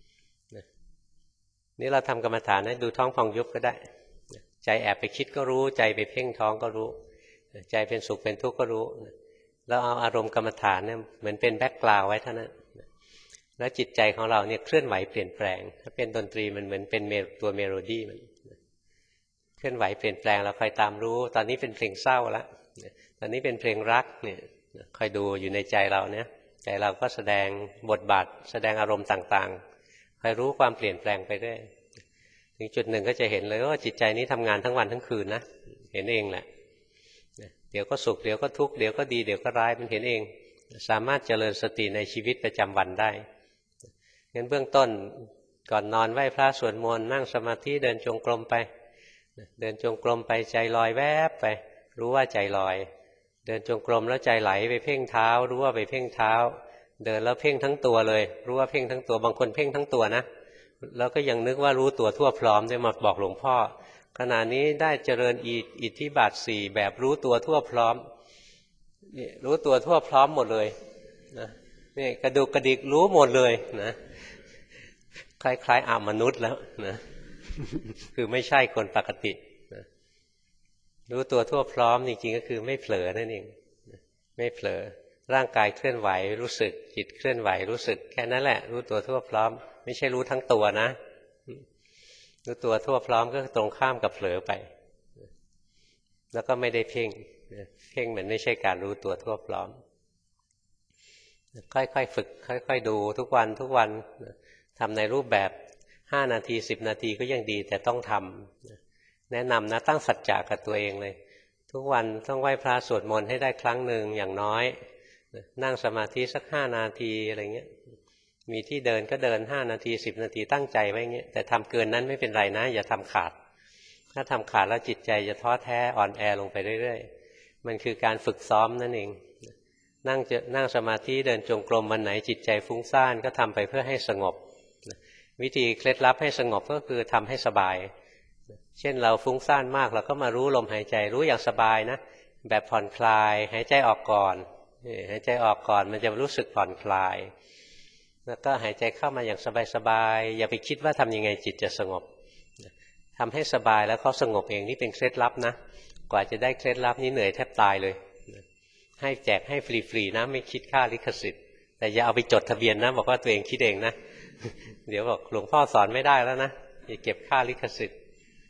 นี่เราทำกรรมฐานนะดูท้องพองยุบก็ได้ใจแอบไปคิดก็รู้ใจไปเพ่งท้องก็รู้ใจเป็นสุขเป็นทุกข์ก็รู้แล้วเอาอารมณ์กรรมฐานเนี่ยเหมือนเป็นแบ็คกราวด์ไว้เท่านั้นแล้วจิตใจของเราเนี่ยเคลื่อนไหวเปลี่ยนแปลงถ้าเป็นดนตรีมันเหมือนเป็นตัวเมโลดี้มันเคลื่อนไหวเปลี่ยนแปลงเราคอยตามรู้ตอนนี้เป็นเพลงเศร้าแล้วตอนนี้เป็นเพลงรักเนี่ยคอยดูอยู่ในใจเราเนี่ยใจเราก็แสดงบทบาทแสดงอารมณ์ต่างๆคอยรู้ความเปลี่ยนแปลงไปเรื่อยถึงจุดหนึ่งก็จะเห็นเลยว่าจิตใจนี้ทำงานทั้งวันทั้งคืนนะเห็นเองแหละเดี๋ยวก็สุขเดี๋ยวก็ทุกข์เดี๋ยวก็ดีเดี๋ยวก็ร้ายมันเห็นเองสามารถเจริญสติในชีวิตประจำวันได้งั้นเบื้องต้นก่อนนอนไหว้พระสวดมนต์นั่งสมาธิเดินจงกรมไปเดินจงกรมไปใจลอยแวบไปรู้ว่าใจลอยเดินจงกรมแล้วใจไหลไปเพ่งเท้ารู้ว่าไปเพ่งเท้าเดินแล้วเพ่งทั้งตัวเลยรู้ว่าเพ่งทั้งตัวบางคนเพ่งทั้งตัวนะแล้วก็ยังนึกว่ารู้ตัวทั่วพร้อมด้วยมาบอกหลวงพ่อขณะนี้ได้เจริญอิทธิบาท4แบบรู้ตัวทั่วพร้อมนี่รู้ตัวทั่วพร้อมหมดเลยนะนี่กระดูกกระดิกรู้หมดเลยนะคล้ายๆมนุษย์แล้วนะคือไม่ใช่คนปกตินะรู้ตัวทั่วพร้อมจริงๆก็คือไม่เผลอนั่นเองไม่เผลอร่างกายเคลื่อนไหวรู้สึกจิตเคลื่อนไหวรู้สึกแค่นั้นแหละรู้ตัวทั่วพร้อมไม่ใช่รู้ทั้งตัวนะรู้ตัวทั่วพร้อมก็ตรงข้ามกับเผลอไปแล้วก็ไม่ได้เพ่งเพ่งมันไม่ใช่การรู้ตัวทั่วพร้อมค่อยๆฝึกค่อยๆดูทุกวันทำในรูปแบบ5 นาที10 นาทีก็ยังดีแต่ต้องทำแนะนำนะตั้งสัจจะกับตัวเองเลยทุกวันต้องไหว้พระสวดมนต์ให้ได้ครั้งหนึ่งอย่างน้อยนั่งสมาธิสัก5 นาทีอะไรเงี้ยมีที่เดินก็เดิน5 นาที10 นาทีตั้งใจไว้เงี้ยแต่ทำเกินนั้นไม่เป็นไรนะอย่าทำขาดถ้าทำขาดแล้วจิตใจจะท้อแท้อ่อนแอลงไปเรื่อยๆมันคือการฝึกซ้อมนั่นเองนั่งสมาธิเดินจงกรมวันไหนจิตใจฟุ้งซ่านก็ทำไปเพื่อให้สงบวิธีเคล็ดลับให้สงบก็คือทำให้สบายเช่นเราฟุ้งซ่านมากเราก็มารู้ลมหายใจรู้อย่างสบายนะแบบผ่อนคลายหายใจออกก่อนหายใจออกก่อนมันจะรู้สึกผ่อนคลายแล้วก็หายใจเข้ามาอย่างสบายๆอย่าไปคิดว่าทำยังไงจิตจะสงบทำให้สบายแล้วเขาสงบเองนี่เป็นเคล็ดลับนะกว่าจะได้เคล็ดลับนี้เหนื่อยแทบตายเลยให้แจกให้ฟรีๆนะไม่คิดค่าลิขสิทธิ์แต่อย่าเอาไปจดทะเบียนนะบอกว่าตัวเองคิดเองนะเดี๋ยวบอกหลวงพ่อสอนไม่ได้แล้วนะอย่าเก็บค่าลิขสิทธิ์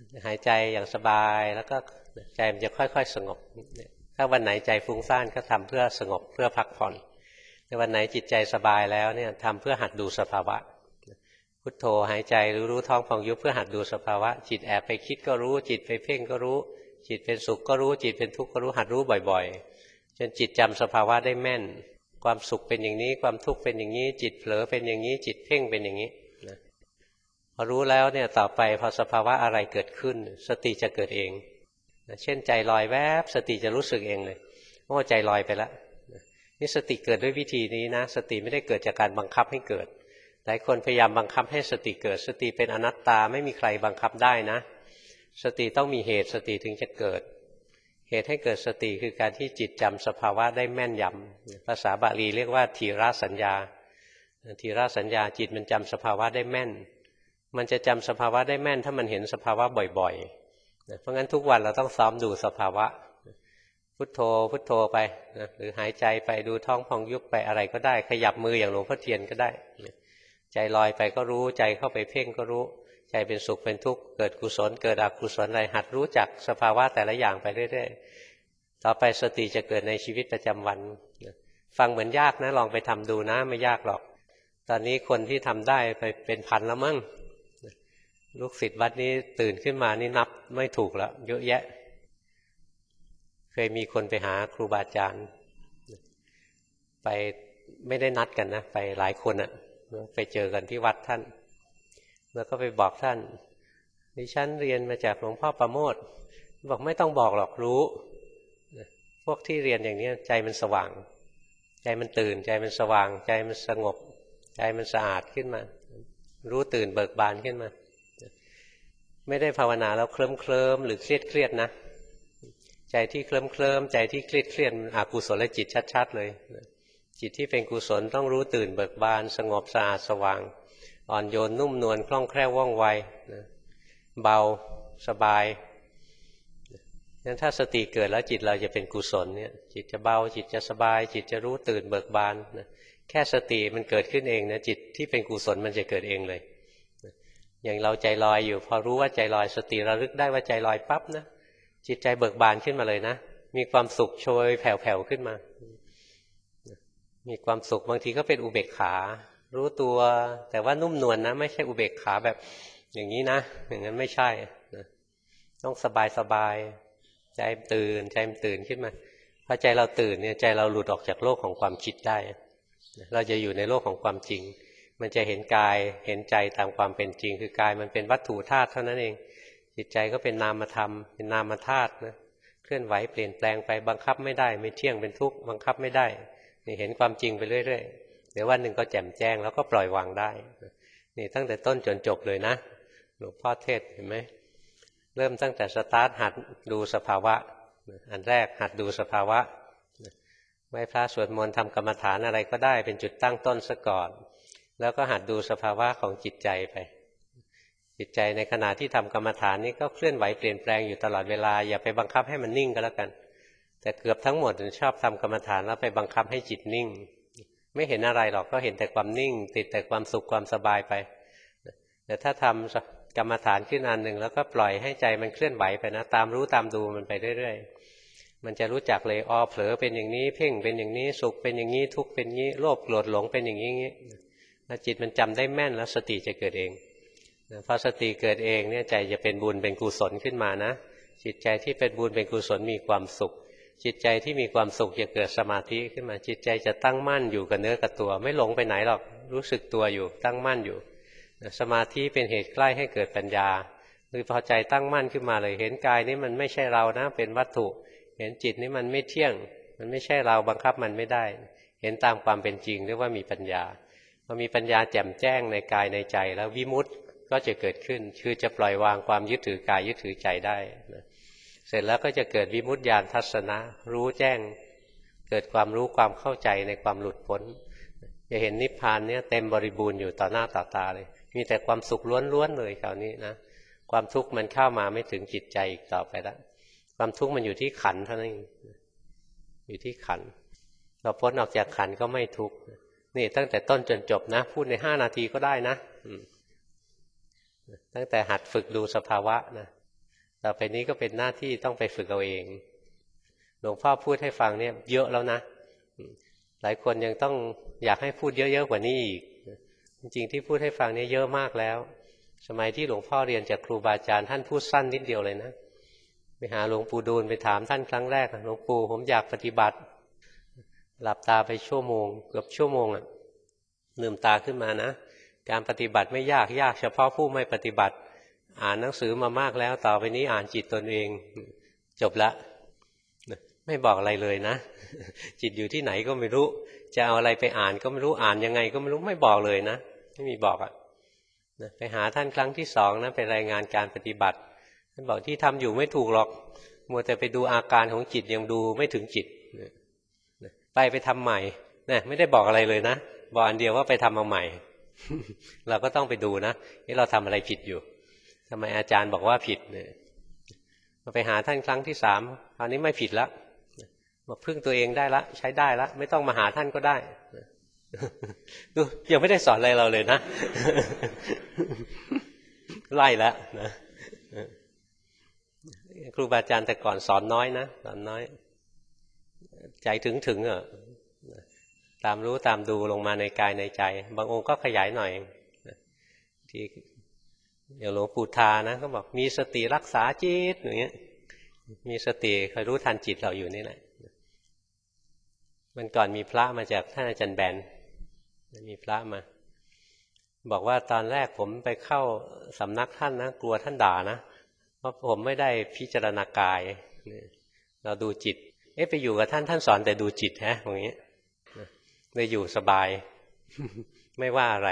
หายใจอย่างสบายแล้วก็ใจมันจะค่อยๆสงบถ้าวันไหนใจฟุ้งซ่านก็ทำเพื่อสงบเพื่อพักผ่อนในวันไหนจิตใจสบายแล้วเนี่ยทำเพื่อหัดดูสภาวะพุทโธหายใจรู้ท้องพองยุบเพื่อหัดดูสภาวะจิตแอบไปคิดก็รู้จิตไปเพ่งก็รู้จิตเป็นสุขก็รู้จิตเป็นทุกข์ก็รู้หัดรู้บ่อยๆจนจิตจำสภาวะได้แม่นความสุขเป็นอย่างนี้ความทุกข์เป็นอย่างนี้จิตเผลอเป็นอย่างนี้จิตเพ่งเป็นอย่างนี้นะพอรู้แล้วเนี่ยต่อไปพอสภาวะอะไรเกิดขึ้นสติจะเกิดเองนะเช่นใจลอยแวบสติจะรู้สึกเองเลยว่าใจลอยไปแล้วนี่สติเกิดด้วยวิธีนี้นะสติไม่ได้เกิดจากการบังคับให้เกิดหลายคนพยายามบังคับให้สติเกิดสติเป็นอนัตตาไม่มีใครบังคับได้นะสติต้องมีเหตุสติถึงจะเกิดเหตุให้เกิดสติคือการที่จิตจำสภาวะได้แม่นยำภาษาบาลีเรียกว่าทีฆสัญญาทีฆสัญญาจิตมันจำสภาวะได้แม่นมันจะจำสภาวะได้แม่นถ้ามันเห็นสภาวะบ่อยๆเพราะงั้นทุกวันเราต้องซ้อมดูสภาวะพุทโธพุทโธไปหรือหายใจไปดูท้องพองยุบไปอะไรก็ได้ขยับมืออย่างหลวงพ่อเทียนก็ได้ใจลอยไปก็รู้ใจเข้าไปเพ่งก็รู้ใจเป็นสุขเป็นทุกข์เกิดกุศลเกิดอกุศลอะไรหัดรู้จักสภาวะแต่ละอย่างไปเรื่อยๆต่อไปสติจะเกิดในชีวิตประจำวันฟังเหมือนยากนะลองไปทำดูนะไม่ยากหรอกตอนนี้คนที่ทำได้ไปเป็นพันแล้วมั้งลูกศิษย์วัดนี้ตื่นขึ้นมานี่นับไม่ถูกแล้วเยอะแยะเคยมีคนไปหาครูบาอาจารย์ไปไม่ได้นัดกันนะไปหลายคนอะไปเจอกันที่วัดท่านแล้วก็ไปบอกท่านดิฉันเรียนมาจากหลวงพ่อประโมทบอกไม่ต้องบอกหรอกรู้พวกที่เรียนอย่างนี้ใจมันสว่างใจมันตื่นใจมันสว่างใจมันสงบใจมันสะอาดขึ้นมารู้ตื่นเบิกบานขึ้นมาไม่ได้ภาวนาแล้วเคลิ้มหรือเครียดนะใจที่เคลิ้มใจที่เครียดอกุศลจิตชัดๆเลยจิตที่เป็นกุศลต้องรู้ตื่นเบิกบานสงบสะอาดสว่างอ่อนโยนนุ่มนวลคล่องแคล่วว่องไวเบาสบายงั้นถ้าสติเกิดแล้วจิตเราจะเป็นกุศลเนี่ยจิตจะเบาจิตจะสบายจิตจะรู้ตื่นเบิกบานแค่สติมันเกิดขึ้นเองนะจิตที่เป็นกุศลมันจะเกิดเองเลยอย่างเราใจลอยอยู่พอรู้ว่าใจลอยสติระลึกได้ว่าใจลอยปั๊บนะจิตใจเบิกบานขึ้นมาเลยนะมีความสุขโชยแผ่วๆขึ้นมามีความสุขบางทีก็เป็นอุเบกขารู้ตัวแต่ว่านุ่มนวลนะไม่ใช่อุเบกขาแบบอย่างนี้นะอย่างนั้นไม่ใช่ต้องสบายใจตื่นขึ้นมาพอใจเราตื่นเนี่ยใจเราหลุดออกจากโลกของความคิดได้เราจะอยู่ในโลกของความจริงมันจะเห็นกายเห็นใจตามความเป็นจริงคือกายมันเป็นวัตถุธาตุเท่านั้นเองจิตใจก็เป็นนามธรรมเป็นนามธาตุนะเคลื่อนไหวเปลี่ยนแปลงไปบังคับไม่ได้ไม่เที่ยงเป็นทุกข์บังคับไม่ได้นี่เห็นความจริงไปเรื่อยๆเดี๋ยววันหนึ่งก็แจ่มแจ้งแล้วก็ปล่อยวางได้นี่ตั้งแต่ต้นจนจบเลยนะหลวงพ่อเทศเห็นไหมเริ่มตั้งแต่สตาร์ทหัดดูสภาวะอันแรกหัดดูสภาวะไหว้พระสวดมนต์ทำกรรมฐานอะไรก็ได้เป็นจุดตั้งต้นซะก่อนแล้วก็หัดดูสภาวะของจิตใจไปจิตใจในขณะที่ทำกรรมฐานนี้ก็เคลื่อนไหวเปลี่ยนแปลงอยู่ตลอดเวลาอย่าไปบังคับให้มันนิ่งก็แล้วกันแต่เกือบทั้งหมดชอบทำกรรมฐานแล้วไปบังคับให้จิตนิ่งไม่เห็นอะไรหรอกก็เห็นแต่ความนิ่งติดแต่ความสุขความสบายไปแต่ถ้าทำกรรมฐานขึ้นอันหนึ่งแล้วก็ปล่อยให้ใจมันเคลื่อนไหวไปนะตามรู้ตามดูมันไปเรื่อยๆมันจะรู้จักเลยเผลอเป็นอย่างนี้เพ่งเป็นอย่างนี้สุขเป็นอย่างนี้ทุกข์เป็นอย่างนี้โลภโกรธหลงเป็นอย่างนี้แล้วจิตมันจำได้แม่นแล้วสติจะเกิดเองพอสติเกิดเองเนี่ยใจจะเป็นบุญเป็นกุศลขึ้นมานะจิตใจที่เป็นบุญเป็นกุศลมีความสุขจิตใจที่มีความสุขจะเกิดสมาธิขึ้นมาจิตใจจะตั้งมั่นอยู่กับเนื้อกับตัวไม่หลงไปไหนหรอกรู้สึกตัวอยู่ตั้งมั่นอยู่สมาธิเป็นเหตุใกล้ให้เกิดปัญญาคือพอใจตั้งมั่นขึ้นมาเลยเห็นกายนี้มันไม่ใช่เรานะเป็นวัตถุเห็นจิตนี้มันไม่เที่ยงมันไม่ใช่เราบังคับมันไม่ได้เห็นตามความเป็นจริงเรียกว่ามีปัญญาพอมีปัญญาแจ่มแจ้งในกายในใจแล้ววิมุตติก็จะเกิดขึ้นคือจะปล่อยวางความยึดถือกายยึดถือใจได้นะเสร็จแล้วก็จะเกิดวิมุตติญาณทัศนะรู้แจ้งเกิดความรู้ความเข้าใจในความหลุดพ้นจะเห็นนิพพานเนี่ยเต็มบริบูรณ์อยู่ต่อหน้าต่อตาเลยมีแต่ความสุขล้วนๆเลยคราวนี้นะความทุกข์มันเข้ามาไม่ถึงจิตใจอีกต่อไปแล้วความทุกข์มันอยู่ที่ขันธ์เท่านั้นเองอยู่ที่ขันธ์เราพ้นออกจากขันธ์ก็ไม่ทุกข์นี่ตั้งแต่ต้นจนจบนะพูดใน5 นาทีก็ได้นะตั้งแต่หัดฝึกดูสภาวะนะต่อไปนี้ก็เป็นหน้าที่ต้องไปฝึกเอาเองหลวงพ่อพูดให้ฟังเนี่ยเยอะแล้วนะหลายคนยังต้องอยากให้พูดเยอะๆกว่านี้อีกจริงๆที่พูดให้ฟังเนี่ยเยอะมากแล้วสมัยที่หลวงพ่อเรียนจากครูบาอาจารย์ท่านพูดสั้นนิดเดียวเลยนะไปหาหลวงปู่ดูลไปถามท่านครั้งแรกหลวงปู่ผมอยากปฏิบัติหลับตาไปชั่วโมงเกือบชั่วโมงลืมตาขึ้นมานะการปฏิบัติไม่ยากเฉพาะผู้ไม่ปฏิบัติอ่านหนังสือมามากแล้วต่อไปนี้อ่านจิตตนเองจบละไม่บอกอะไรเลยนะจิตอยู่ที่ไหนก็ไม่รู้จะเอาอะไรไปอ่านก็ไม่รู้อ่านยังไงก็ไม่รู้ไม่บอกเลยนะไม่มีบอกไปหาท่านครั้งที่สองนะไปรายงานการปฏิบัติท่านบอกที่ทำอยู่ไม่ถูกหรอกมัวแต่ไปดูอาการของจิตยังดูไม่ถึงจิตไปทำใหม่นะไม่ได้บอกอะไรเลยนะบอกอันเดียวว่าไปทำมาใหม่ เราก็ต้องไปดูนะนี่เราทำอะไรผิดอยู่ทำไมอาจารย์บอกว่าผิดเนี่ยไปหาท่านครั้งที่สามคราวนี้ไม่ผิดแล้วมาพึ่งตัวเองได้ละใช้ได้ละไม่ต้องมาหาท่านก็ได้ดูยังไม่ได้สอนอะไรเราเลยนะ ไล่แล้วนะครูบาอาจารย์แต่ก่อนสอนน้อยนะสอนน้อยใจถึงตามรู้ตามดูลงมาในกายในใจบางองค์ก็ขยายหน่อยที่อย่างหลวงปู่ทานะก็บอกมีสติรักษาจิตอย่างเงี้ยมีสติคอยรู้ทันจิตเราอยู่นี่แหละมันก่อนมีพระมาจากท่านอาจารย์แบนมีพระมาบอกว่าตอนแรกผมไปเข้าสำนักท่านนะกลัวท่านด่านะเพราะผมไม่ได้พิจารณากายเราดูจิตไปอยู่กับท่านสอนแต่ดูจิตฮะอย่างนี้เลยอยู่สบายไม่ว่าอะไร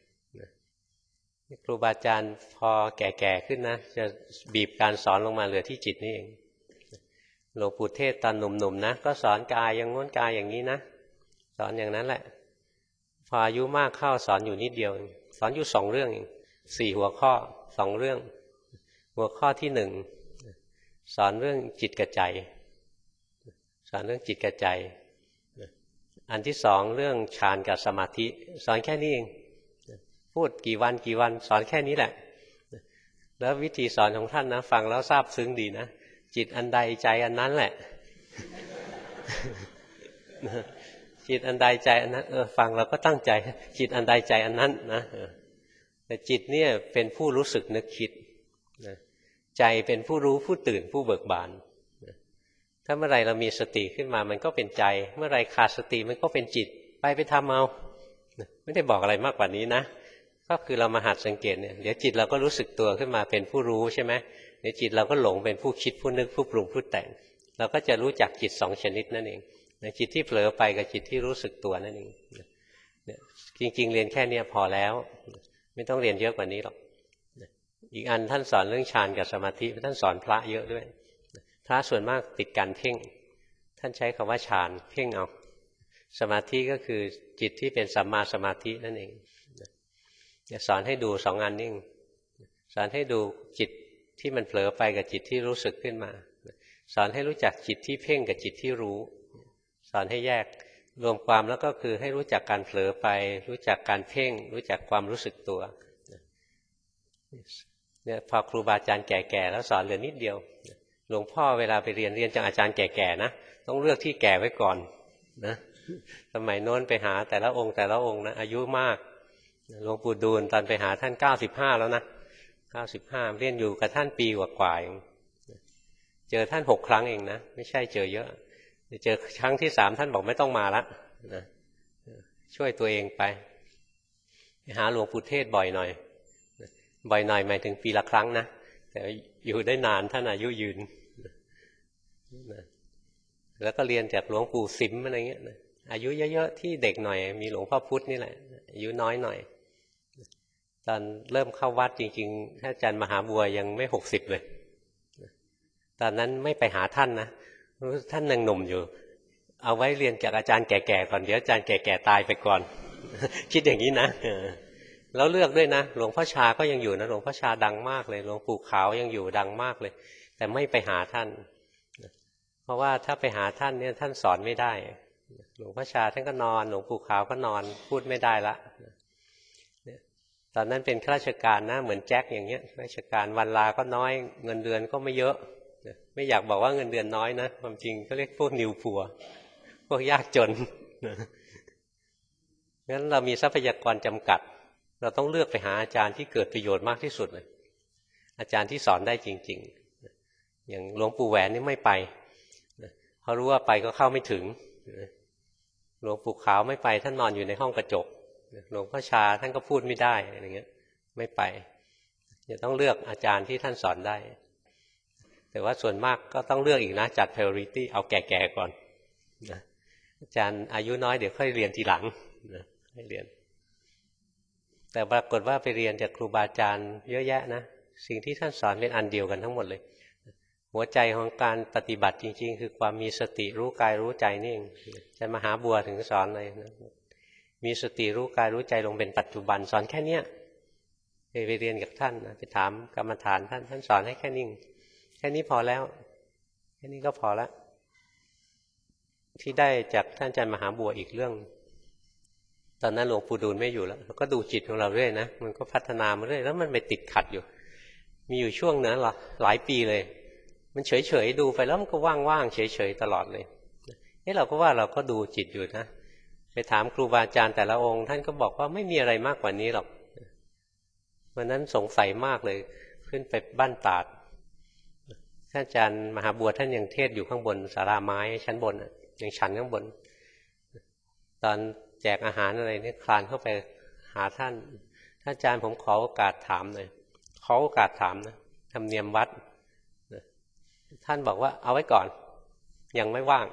ครูบาอาจารย์พอแก่ๆขึ้นนะจะบีบการสอนลงมาเหลือที่จิตนี่เองหลวงปู่เทศตอนหนุ่มๆนะก็สอนกายอย่างง้นกายอย่างนี้นะสอนอย่างนั้นแหละพออายุมากเข้าสอนอยู่นิดเดียวสอนอยู่2 เรื่องเอง4 หัวข้อ2 เรื่องหัวข้อที่1สอนเรื่องจิตกับใจสอนเรื่องจิตกับใจอันที่2เรื่องฌานกับสมาธิสอนแค่นี้เองพูดกี่วันสอนแค่นี้แหละแล้ววิธีสอนของท่านนะฟังแล้วซาบซึ้งดีนะจิตอันใดใจอันนั้นแหละจิตอันใดใจอันนั้นฟังเราก็ตั้งใจจิตอันใดใจอันนั้นนะแต่จิตเนี่ยเป็นผู้รู้สึกนึกคิดใจเป็นผู้รู้ผู้ตื่นผู้เบิกบานถ้าเมื่อไรเรามีสติขึ้นมามันก็เป็นใจเมื่อไรขาดสติมันก็เป็นจิตไปทำเอาไม่ได้บอกอะไรมากกว่านี้นะก็คือเรามาหัดสังเกตเนี่ยเดี๋ยวจิตเราก็รู้สึกตัวขึ้นมาเป็นผู้รู้ใช่ไหมเดี๋ยวจิตเราก็หลงเป็นผู้คิดผู้นึกผู้ปรุงผู้แต่งเราก็จะรู้จักจิต2 ชนิดนั่นเองจิตที่เผลอไปกับจิตที่รู้สึกตัวนั่นเองจริงๆเรียนแค่นี้พอแล้วไม่ต้องเรียนเยอะกว่านี้หรอกอีกอันท่านสอนเรื่องฌานกับสมาธิท่านสอนพระเยอะด้วยพระส่วนมากติดการเพ่งท่านใช้คำว่าฌานเพ่งเอาสมาธิก็คือจิตที่เป็นสัมมาสมาธินั่นเองสอนให้ดู2 อันนี่สอนให้ดูจิตที่มันเผลอไปกับจิตที่รู้สึกขึ้นมาสอนให้รู้จักจิตที่เพ่งกับจิตที่รู้สอนให้แยกรวมความแล้วก็คือให้รู้จักการเผลอไปรู้จักการเพ่งรู้จักความรู้สึกตัวเนี่ยพอครูบาอาจารย์แก่ๆแล้วสอนเหลือนิดเดียวหลวงพ่อเวลาไปเรียนจากอาจารย์แก่ๆนะต้องเลือกที่แก่ไว้ก่อนนะสมัยโน้นไปหาแต่ละองค์นะอายุมากหลวงปู่ดูลตอนไปหาท่าน95แล้วนะ95เรียนอยู่กับท่านปีกว่าๆเองเจอท่าน6 ครั้งเองนะไม่ใช่เจอเยอะเจอครั้งที่3ท่านบอกไม่ต้องมาละนะช่วยตัวเองไปหาหลวงปู่เทศบ่อยหน่อยหมายถึงปีละครั้งนะแต่อยู่ได้นานท่านอายุยืนแล้วก็เรียนจากหลวงปู่สิมอะไรเงี้ยอายุเยอะๆที่เด็กหน่อยมีหลวงพ่อพุธนี่แหละอายุน้อยหน่อยตอนเริ่มเข้าวัดจริงๆท่านอาจารย์มหาบัวยังไม่60เลยตอนนั้นไม่ไปหาท่านนะท่านยังหนุ่มอยู่เอาไว้เรียนจากอาจารย์แก่ๆก่อนเดี๋ยวอาจารย์แก่ๆตายไปก่อน คิดอย่างนี้นะแล้วเลือกด้วยนะหลวงพ่อชาก็ยังอยู่นะหลวงพ่อชาดังมากเลยหลวงปู่ขาวยังอยู่ดังมากเลยแต่ไม่ไปหาท่านเพราะว่าถ้าไปหาท่านเนี่ยท่านสอนไม่ได้หลวงพ่อชาท่านก็นอนหลวงปู่ขาวก็นอนพูดไม่ได้ละตอนนั้นเป็นข้าราชการนะเหมือนแจ็คอย่างเงี้ยราชการวันลาก็น้อยเงินเดือนก็ไม่เยอะไม่อยากบอกว่าเงินเดือนน้อยนะความจริงก็เรียกพวกนิวพัวพวกยากจนงั้นเรามีทรัพยากรจำกัดเราต้องเลือกไปหาอาจารย์ที่เกิดประโยชน์มากที่สุดเลยอาจารย์ที่สอนได้จริงๆอย่างหลวงปู่แหวนนี่ไม่ไปเขารู้ว่าไปก็เข้าไม่ถึงหลวงปู่ขาวไม่ไปท่านนอนอยู่ในห้องกระจกหลวงพ่อชาท่านก็พูดไม่ได้อะไรเงี้ยไม่ไปจะต้องเลือกอาจารย์ที่ท่านสอนได้แต่ว่าส่วนมากก็ต้องเลือกอีกนะจัด priority เอาแก่ๆก่อนนะอาจารย์อายุน้อยเดี๋ยวค่อยเรียนทีหลังนะให้เรียนแต่ปรากฏว่าไปเรียนจากครูบาอาจารย์เยอะแยะนะสิ่งที่ท่านสอนเป็นอันเดียวกันทั้งหมดเลยหัวใจของการปฏิบัติจริงๆคือความมีสติรู้กายรู้ใจนี่เองอาจารย์มหาบัวถึงสอนเลยนะมีสติรู้กายรู้ใจลงเป็นปัจจุบันสอนแค่เนี้ยไปเรียนกับท่านนะไปถามกรรมฐานท่านสอนให้แค่นี้แค่นี้พอแล้วแค่นี้ก็พอแล้วที่ได้จากท่านอาจารย์มหาบัวอีกเรื่องตอนนั้นหลวงปู่ดูลไม่อยู่แล้วเราก็ดูจิตของเราเรื่อยนะมันก็พัฒนามาเรื่อยแล้วมันไปติดขัดอยู่มีอยู่ช่วงนั้นหลายปีเลยมันเฉยๆดูไปแล้วมันก็ว่างๆเฉยๆตลอดเลยเราก็ว่าเราก็ดูจิตอยู่นะไปถามครูบาอาจารย์แต่ละองค์ท่านก็บอกว่าไม่มีอะไรมากกว่านี้หรอกวันนั้นสงสัยมากเลยขึ้นไปบ้านตาดท่านอาจารย์มหาบัวท่านยังเทศอยู่ข้างบนศาลาไม้ชั้นบนยังฉันข้างบนตอนแจกอาหารอะไรเนี่ยคลานเข้าไปหาท่านอาจารย์ผมขอโอกาสถามหน่อยขอโอกาสถามนะธรรมเนียมวัดท่านบอกว่าเอาไว้ก่อนยังไม่ว่าง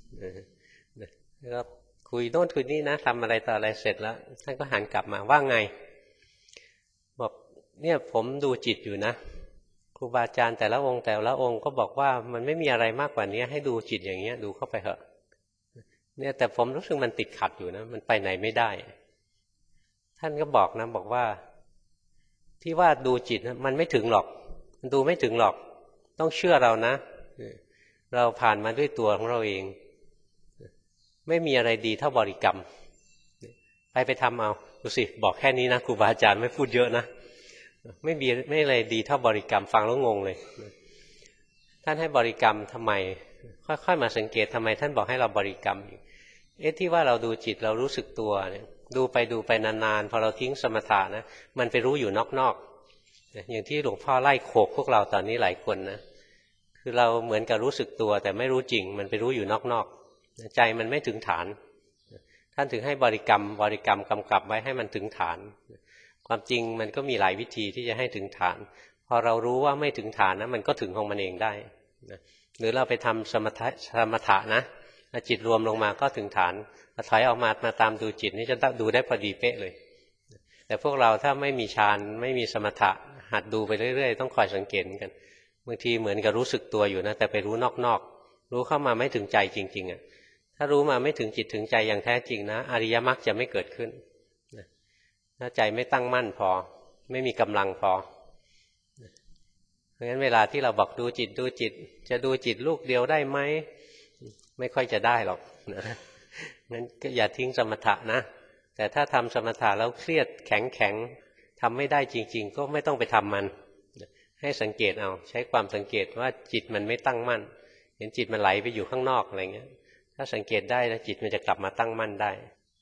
แล้วคุยโน่นคุยนี่นะทำอะไรต่ออะไรเสร็จแล้วท่านก็หันกลับมาว่าไงบอกเนี่ยผมดูจิตอยู่นะครูบาอาจารย์แต่ละองค์ก็บอกว่ามันไม่มีอะไรมากกว่านี้ให้ดูจิตอย่างเงี้ยดูเข้าไปเถอะเนี่ยแต่ผมรู้สึกมันติดขัดอยู่นะมันไปไหนไม่ได้ท่านก็บอกนะบอกว่าที่ว่าดูจิตมันไม่ถึงหรอกมันดูไม่ถึงหรอกต้องเชื่อเรานะเราผ่านมาด้วยตัวของเราเองไม่มีอะไรดีเท่าบริกรรมไปทำเอาดูสิบอกแค่นี้นะครูบาอาจารย์ไม่พูดเยอะนะไม่อะไรดีเท่าบริกรรมฟังแล้วงงเลยท่านให้บริกรรมทำไมค่อยๆมาสังเกตทำไมท่านบอกให้เราบริกรรมที่ว่าเราดูจิตเรารู้สึกตัวเนี่ยดูไปนานๆพอเราทิ้งสมถะนะมันไปรู้อยู่นอกๆอย่างที่หลวงพ่อไล่โขกพวกเราตอนนี้หลายคนนะคือเราเหมือนกับรู้สึกตัวแต่ไม่รู้จริงมันไปรู้อยู่นอกๆใจมันไม่ถึงฐานท่านถึงให้บริกรรมกำกับไว้ให้มันถึงฐานความจริงมันก็มีหลายวิธีที่จะให้ถึงฐานพอเรารู้ว่าไม่ถึงฐานนะมันก็ถึงของมันเองได้หรือเราไปทำสมถะนะจิตรวมลงมาก็ถึงฐานถอยออกมาตามดูจิตนี่จะดูได้พอดีเป๊ะเลยแต่พวกเราถ้าไม่มีฌานไม่มีสมถะหัดดูไปเรื่อยๆต้องคอยสังเกตกันบางทีเหมือนกับรู้สึกตัวอยู่นะแต่ไปรู้นอกๆรู้เข้ามาไม่ถึงใจจริงๆถ้ารู้มาไม่ถึงจิตถึงใจอย่างแท้จริงนะอริยมรรคจะไม่เกิดขึ้นถ้าใจไม่ตั้งมั่นพอไม่มีกำลังพอเพราะฉะนั้นเวลาที่เราบอกดูจิตจะดูจิตลูกเดียวได้ไหมไม่ค่อยจะได้หรอกงั้นก็อย่าทิ้งสมถะนะแต่ถ้าทำสมถะแล้วเครียดแข็งทำไม่ได้จริงๆก็ไม่ต้องไปทำมันให้สังเกตเอาใช้ความสังเกตว่าจิตมันไม่ตั้งมั่นเห็นจิตมันไหลไปอยู่ข้างนอกอะไรเงี้ยถ้าสังเกตได้แล้วจิตมันจะกลับมาตั้งมั่นได้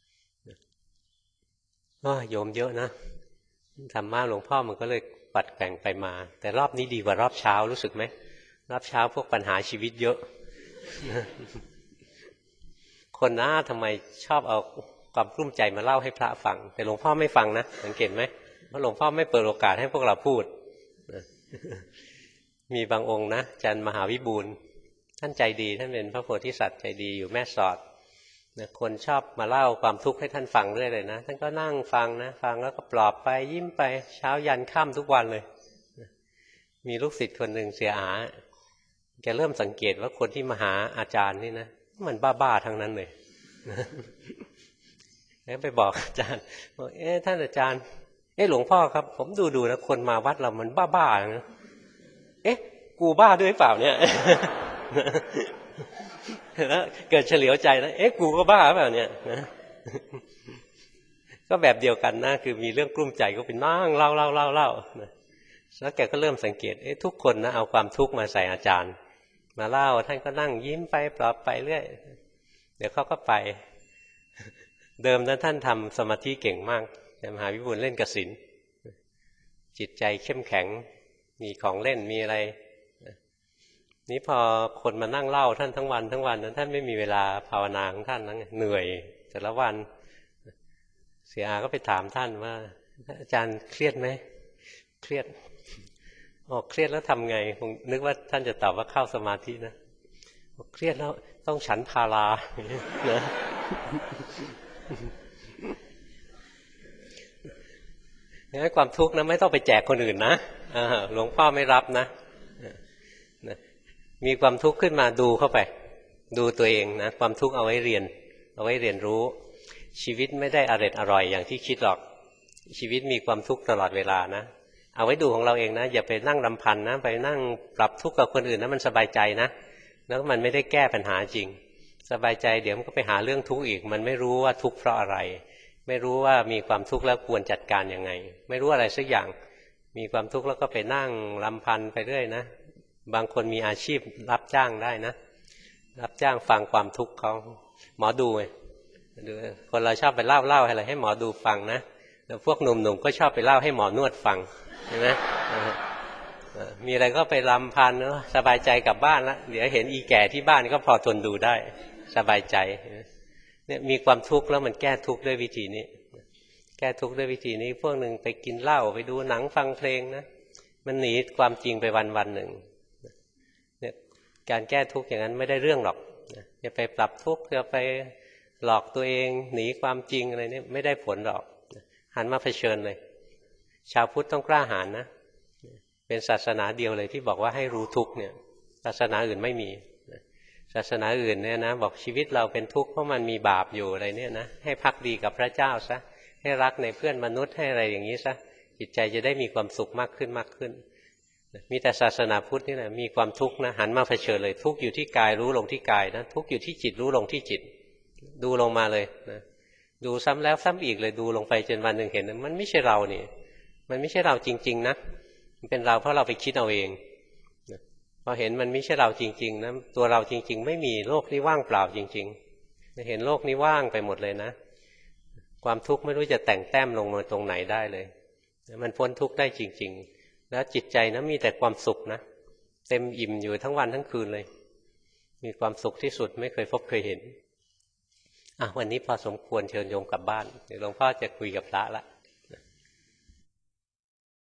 โยมเยอะนะธรรมะหลวงพ่อมันก็เลยปัดแกว่งไปมาแต่รอบนี้ดีกว่ารอบเช้ารู้สึกไหมรอบเช้าพวกปัญหาชีวิตเยอะคนนะทำไมชอบเอาความกลุ้มใจมาเล่าให้พระฟังแต่หลวงพ่อไม่ฟังนะสังเกตไหมเพราะหลวงพ่อไม่เปิดโอกาสให้พวกเราพูดมีบางองค์นะอาจารย์มหาวิบูลย์ท่านใจดีท่านเป็นพระโพธิสัตว์ใจดีอยู่แม่สอดคนชอบมาเล่าความทุกข์ให้ท่านฟังเรื่อยเลยนะท่านก็นั่งฟังนะฟังแล้วก็ปลอบไปยิ้มไปเช้ายันค่ำทุกวันเลยมีลูกศิษย์คนหนึ่งเสียอาแกเริ่มสังเกตว่าคนที่มาหาอาจารย์นี่นะมันบ้าๆทั้งนั้นเลยแล้วไปบอกอาจารย์บอกท่านอาจารย์หลวงพ่อครับผมดูนะคนมาวัดเรามันบ้าๆนะกูบ้าด้วยเปล่าเนี่ยแล้วเกิดเฉลียวใจนะกูก็บ้าเปล่าเนี่ยก็แบบเดียวกันนะคือมีเรื่องกลุ้มใจก็ไปนั่งเล่าแล้วแกก็เริ่มสังเกตทุกคนนะเอาความทุกข์มาใส่อาจารย์มาเล่าท่านก็นั่งยิ้มไปปลอบไปเรื่อยเดี๋ยวเขาก็ไปเดิมนั้นท่านทำสมาธิเก่งมากแต่มหาวิบูลย์เล่นกสิณจิตใจเข้มแข็งมีของเล่นมีอะไรนี้พอคนมานั่งเล่าท่านทั้งวันนั้นท่านไม่มีเวลาภาวนาของท่านเหนื่อยแต่ละวันเสียอาก็ไปถามท่านว่าอาจารย์เครียดไหมเครียดเครียดแล้วทำไงคงนึกว่าท่านจะตอบว่าเข้าสมาธินะเครียดแล้วต้องฉันพารานะงั้นความทุกข์นะไม่ต้องไปแจกคนอื่นนะหลวงพ่อไม่รับนะมีความทุกข์ขึ้นมาดูเข้าไปดูตัวเองนะความทุกข์เอาไว้เรียนเอาไว้เรียนรู้ชีวิตไม่ได้อร่อยอย่างที่คิดหรอกชีวิตมีความทุกข์ตลอดเวลานะเอาไว้ดูของเราเองนะอย่าไปนั่งรำพันนะไปนั่งปรับทุกข์กับคนอื่นนะมันสบายใจนะแล้วมันไม่ได้แก้ปัญหาจริงสบายใจเดี๋ยวมันก็ไปหาเรื่องทุกข์อีกมันไม่รู้ว่าทุกข์เพราะอะไรไม่รู้ว่ามีความทุกข์แล้วควรจัดการยังไงไม่รู้อะไรสักอย่างมีความทุกข์แล้วก็ไปนั่งรำพันไปเรื่อยนะบางคนมีอาชีพรับจ้างได้นะรับจ้างฟังความทุกข์เขาหมอดูไงคนเราชอบไปเล่าอะไรให้หมอดูฟังนะแล้วพวกหนุ่มๆก็ชอบไปเล่าให้หมอนวดฟังเห็นไหมมีอะไรก็ไปรำพันเนาะสบายใจกลับบ้านละเดี๋ยวเห็นอีแก่ที่บ้านก็พอทนดูได้สบายใจเนี่ยมีความทุกข์แล้วมันแก้ทุกข์ด้วยวิธีนี้แก้ทุกข์ด้วยวิธีนี้พวกหนึ่งไปกินเหล้าไปดูหนังฟังเพลงนะมันหนีความจริงไปวันหนึ่งเนี่ยการแก้ทุกข์อย่างนั้นไม่ได้เรื่องหรอกอย่าไปปรับทุกข์อย่าไปหลอกตัวเองหนีความจริงอะไรเนี่ยไม่ได้ผลหรอกหันมาเผชิญเลยชาวพุทธต้องกล้าหาญนะเป็นศาสนาเดียวเลยที่บอกว่าให้รู้ทุกข์เนี่ยศาสนาอื่นไม่มีศาสนาอื่นเนี่ยนะบอกชีวิตเราเป็นทุกข์เพราะมันมีบาปอยู่อะไรเนี่ยนะให้ภักดีกับพระเจ้าซะให้รักในเพื่อนมนุษย์ให้อะไรอย่างนี้ซะจิตใจจะได้มีความสุขมากขึ้นมีแต่ศาสนาพุทธนี่แหละมีความทุกข์นะหันมาเผชิญเลยทุกข์อยู่ที่กายรู้ลงที่กายนะทุกข์อยู่ที่จิตรู้ลงที่จิตดูลงมาเลยนะดูซ้ำแล้วซ้ำอีกเลยดูลงไปจนวันหนึ่งเห็นมันไม่ใช่เรานี่มันไม่ใช่เราจริงๆนะมันเป็นเราเพราะเราไปคิดเอาเองพอเห็นมันไม่ใช่เราจริงๆนะตัวเราจริงๆไม่มีโลกนี้ว่างเปล่าจริงๆเห็นโลกนี้ว่างไปหมดเลยนะความทุกข์ไม่รู้จะแต่งแต้มลงมาตรงไหนได้เลยมันพ้นทุกข์ได้จริงๆแล้วจิตใจนะมีแต่ความสุขนะเต็มอิ่มอยู่ทั้งวันทั้งคืนเลยมีความสุขที่สุดไม่เคยพบเคยเห็นวันนี้พอสมควรเชิญโยมกลับบ้านเดี๋ยวหลวงพ่อจะคุยกับพระละ